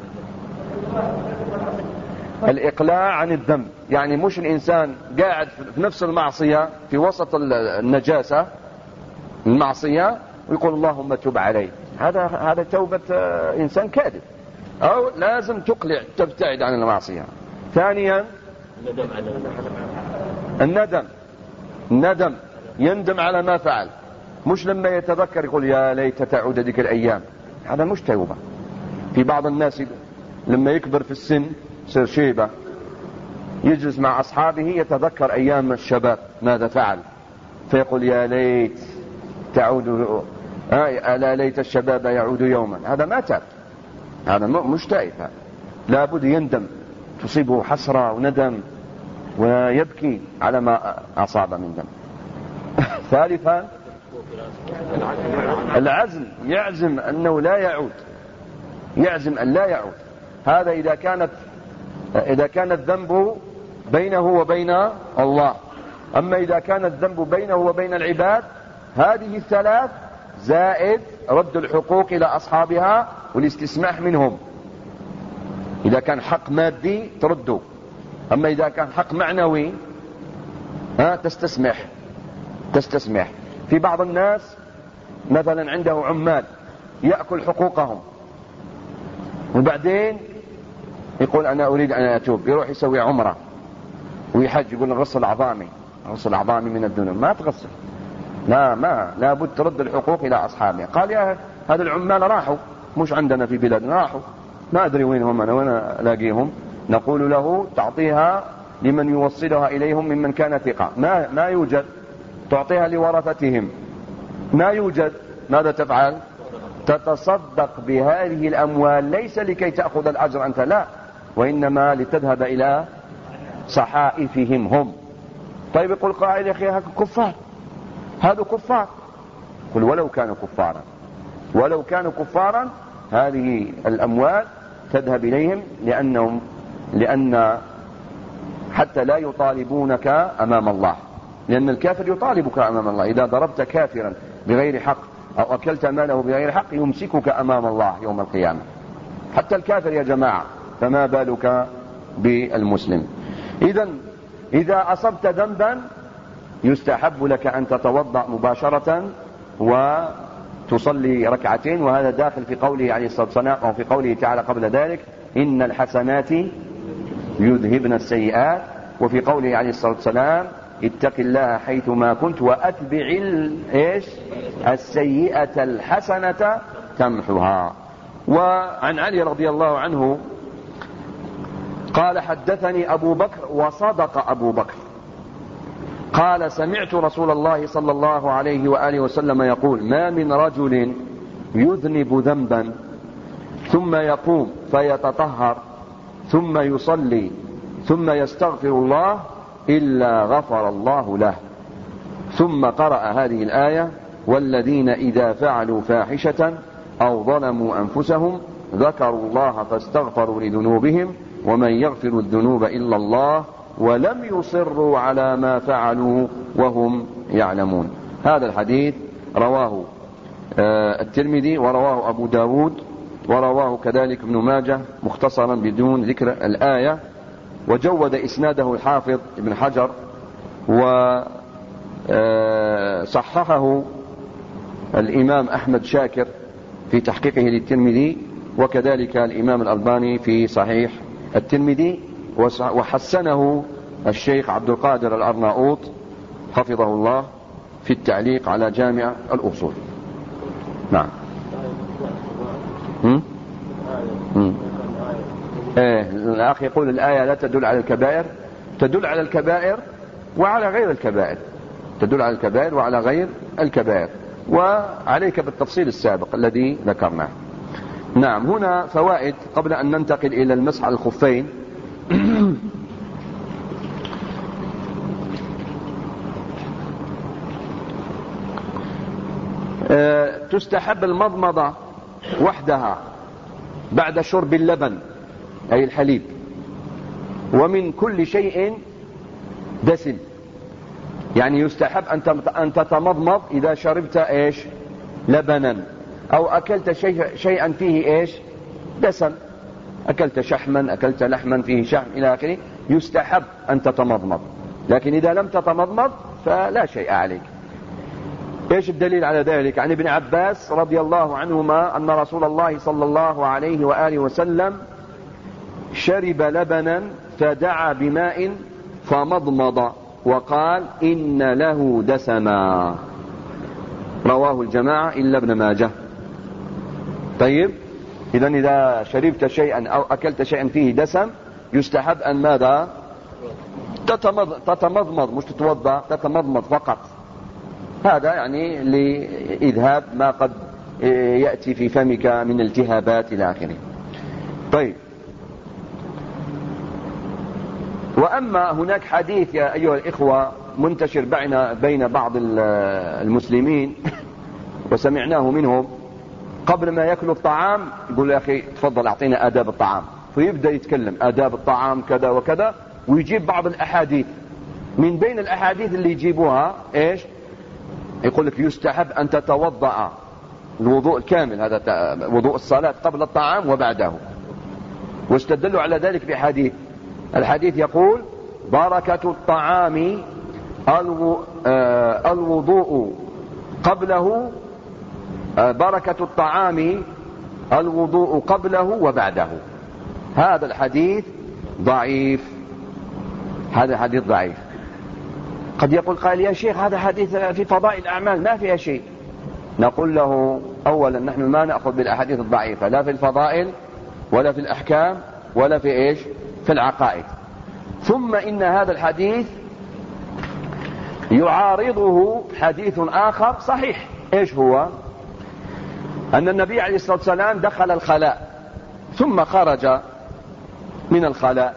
الإقلاع عن الذنب، يعني مش الإنسان قاعد في نفس المعصية في وسط النجاسة المعصية ويقول اللهم تب علي. هذا توبة إنسان كاذب، أو لازم تقلع تبتعد عن المعصية. ثانيا الندم، يندم على ما فعل، مش لما يتذكر يقول يا ليت تعود ذيك الأيام. هذا مش توبة. في بعض الناس لما يكبر في السن يصير شيبة يجلس مع أصحابه يتذكر أيام الشباب ماذا فعل، فيقول يا ليت تعود، ألا ليت الشباب يعود يوما. هذا ما تاب، هذا مش تائب. لابد يندم، تصيبه حسرة وندم ويبكي على ما أصاب من ذنب. ثالثا العزم، يعزم أنه لا يعود، يعزم أن لا يعود. هذا إذا كان الذنب بينه وبين الله. أما إذا كان الذنب بينه وبين العباد هذه الثلاث زائد رد الحقوق إلى أصحابها والاستسماح منهم. إذا كان حق مادي ترده، أما إذا كان حق معنوي تستسمح. في بعض الناس مثلا عنده عمال يأكل حقوقهم وبعدين يقول أنا أريد أن أتوب، يروح يسوي عمرة ويحج، يقول غسل أعظامي من الذنوب. ما تغسل، لا بد ترد الحقوق إلى أصحابها. قال يا هذا العمال راحوا، مش عندنا في بلادنا، راحوا ما أدري وينهم أنا وين ألاقيهم. نقول له تعطيها لمن يوصلها إليهم ممن كان ثقة. ما يوجد. تعطيها لورثتهم، ما يوجد. ماذا تفعل؟ تتصدق بهذه الأموال ليس لكي تأخذ الأجر أنت، لا، وإنما لتذهب إلى صحائفهم هم. طيب يقول قائل يا أخي هذا كفار. قل ولو كانوا كفارا هذه الأموال تذهب إليهم، لأن حتى لا يطالبونك أمام الله، لأن الكافر يطالبك أمام الله. إذا ضربت كافرا بغير حق أو أكلت ماله بغير حق يمسكك أمام الله يوم القيامة، حتى الكافر يا جماعة، فما بالك بالمسلم. إذا أصبت ذنبا يستحب لك أن تتوضأ مباشرة وتصلي ركعتين، وهذا داخل في قوله عليه الصلاة والسلام أو في قوله تعالى قبل ذلك إن الحسنات يذهبن السيئات، وفي قوله عليه الصلاة والسلام اتق الله حيثما كنت وأتبع السيئة الحسنة تمحها. وعن علي رضي الله عنه قال حدثني أبو بكر وصدق أبو بكر قال سمعت رسول الله صلى الله عليه وآله وسلم يقول ما من رجل يذنب ذنبا ثم يقوم فيتطهر ثم يصلي ثم يستغفر الله إلا غفر الله له. ثم قرأ هذه الآية والذين إذا فعلوا فاحشة أو ظلموا أنفسهم ذكروا الله فاستغفروا لذنوبهم ومن يغفر الذنوب إلا الله ولم يصروا على ما فعلوا وهم يعلمون. هذا الحديث رواه الترمذي ورواه أبو داود ورواه كذلك ابن ماجه مختصرا بدون ذكر الآية، وجود إسناده الحافظ ابن حجر وصححه الإمام أحمد شاكر في تحقيقه للترمذي، وكذلك الإمام الألباني في صحيح الترمذي، وحسنه الشيخ عبد القادر الأرناؤوط حفظه الله في التعليق على جامع الأصول. نعم. الأخ يقول الآية لا تدل على الكبائر، تدل على الكبائر وعلى غير الكبائر، تدل على الكبائر وعلى غير الكبائر، وعليك بالتفصيل السابق الذي ذكرناه. نعم، هنا فوائد قبل أن ننتقل إلى المسح على الخفين. تستحب المضمضة وحدها بعد شرب اللبن أي الحليب، ومن كل شيء دسم، يعني يستحب أن تتمضمض إذا شربت إيش لبنا، أو أكلت شيئا فيه إيش دسم، أكلت شحما، أكلت لحما فيه شحم إلى آخره، يستحب أن تتمضمض. لكن إذا لم تتمضمض فلا شيء عليك. إيش الدليل على ذلك؟ عن ابن عباس رضي الله عنهما أن رسول الله صلى الله عليه وآله وسلم شرب لبنا فدعا بماء فمضمض وقال إن له دسما، رواه الجماعة إلا ابن ماجه. طيب، إذن إذا شربت شيئا أو أكلت شيئا فيه دسم يستحب أن ماذا؟ تتمضمض، مش تتوضأ، تتمضمض فقط. هذا يعني لإذهاب ما قد يأتي في فمك من التهابات إلى آخره. طيب، وأما هناك حديث يا أيها الإخوة منتشر بين بعض المسلمين وسمعناه منهم، قبل ما يأكلوا الطعام يقول يا أخي تفضل أعطينا آداب الطعام، فيبدأ يتكلم آداب الطعام كذا وكذا، ويجيب بعض الأحاديث. من بين الأحاديث اللي يجيبوها إيش؟ يقول لك يستحب أن تتوضأ الوضوء الكامل، هذا وضوء الصلاة قبل الطعام وبعده. واستدلوا على ذلك بحديث، الحديث يقول بركة الطعام الوضوء قبله، بركة الطعام الوضوء قبله وبعده. هذا الحديث ضعيف، هذا حديث ضعيف. قد يقول قال يا شيخ هذا حديث في فضائل الأعمال ما فيها شيء. نقول له أولا نحن ما نأخذ بالأحاديث الضعيفة لا في الفضائل ولا في الأحكام ولا في إيش في العقائد. ثم إن هذا الحديث يعارضه حديث آخر صحيح. إيش هو؟ أن النبي عليه الصلاة والسلام دخل الخلاء ثم خرج من الخلاء،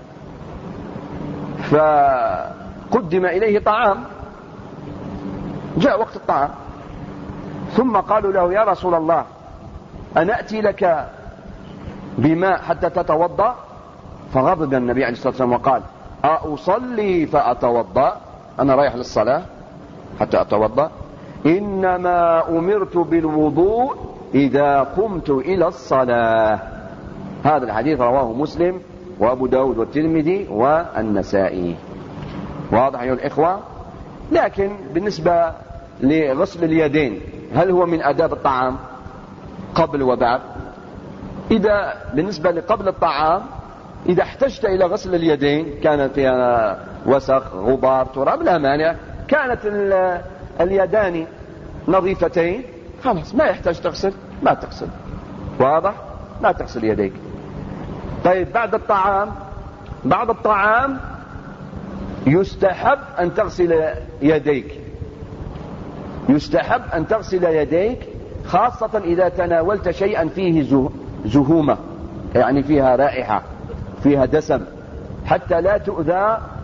فقدم إليه طعام، جاء وقت الطعام، ثم قالوا له يا رسول الله أنأتي لك بماء حتى تتوضأ؟ فغضب النبي عليه الصلاة والسلام وقال أصلي فأتوضأ؟ أنا رايح للصلاة حتى أتوضأ؟ إنما أمرت بالوضوء إذا قمت إلى الصلاة. هذا الحديث رواه مسلم وأبو داود والترمذي والنسائي. واضح أيها الإخوة؟ لكن بالنسبة لغسل اليدين هل هو من آداب الطعام قبل وبعد؟ إذا بالنسبة لقبل الطعام إذا احتجت إلى غسل اليدين كانت فيها وسخ غبار تراب لا مانع، كانت اليدان نظيفتين خلاص ما يحتاج تغسل، ما تغسل. واضح؟ ما تغسل يديك. طيب بعد الطعام يستحب أن تغسل يديك، يستحب أن تغسل يديك خاصة إذا تناولت شيئا فيه زهومة، يعني فيها رائحة فيها دسم، حتى لا تؤذى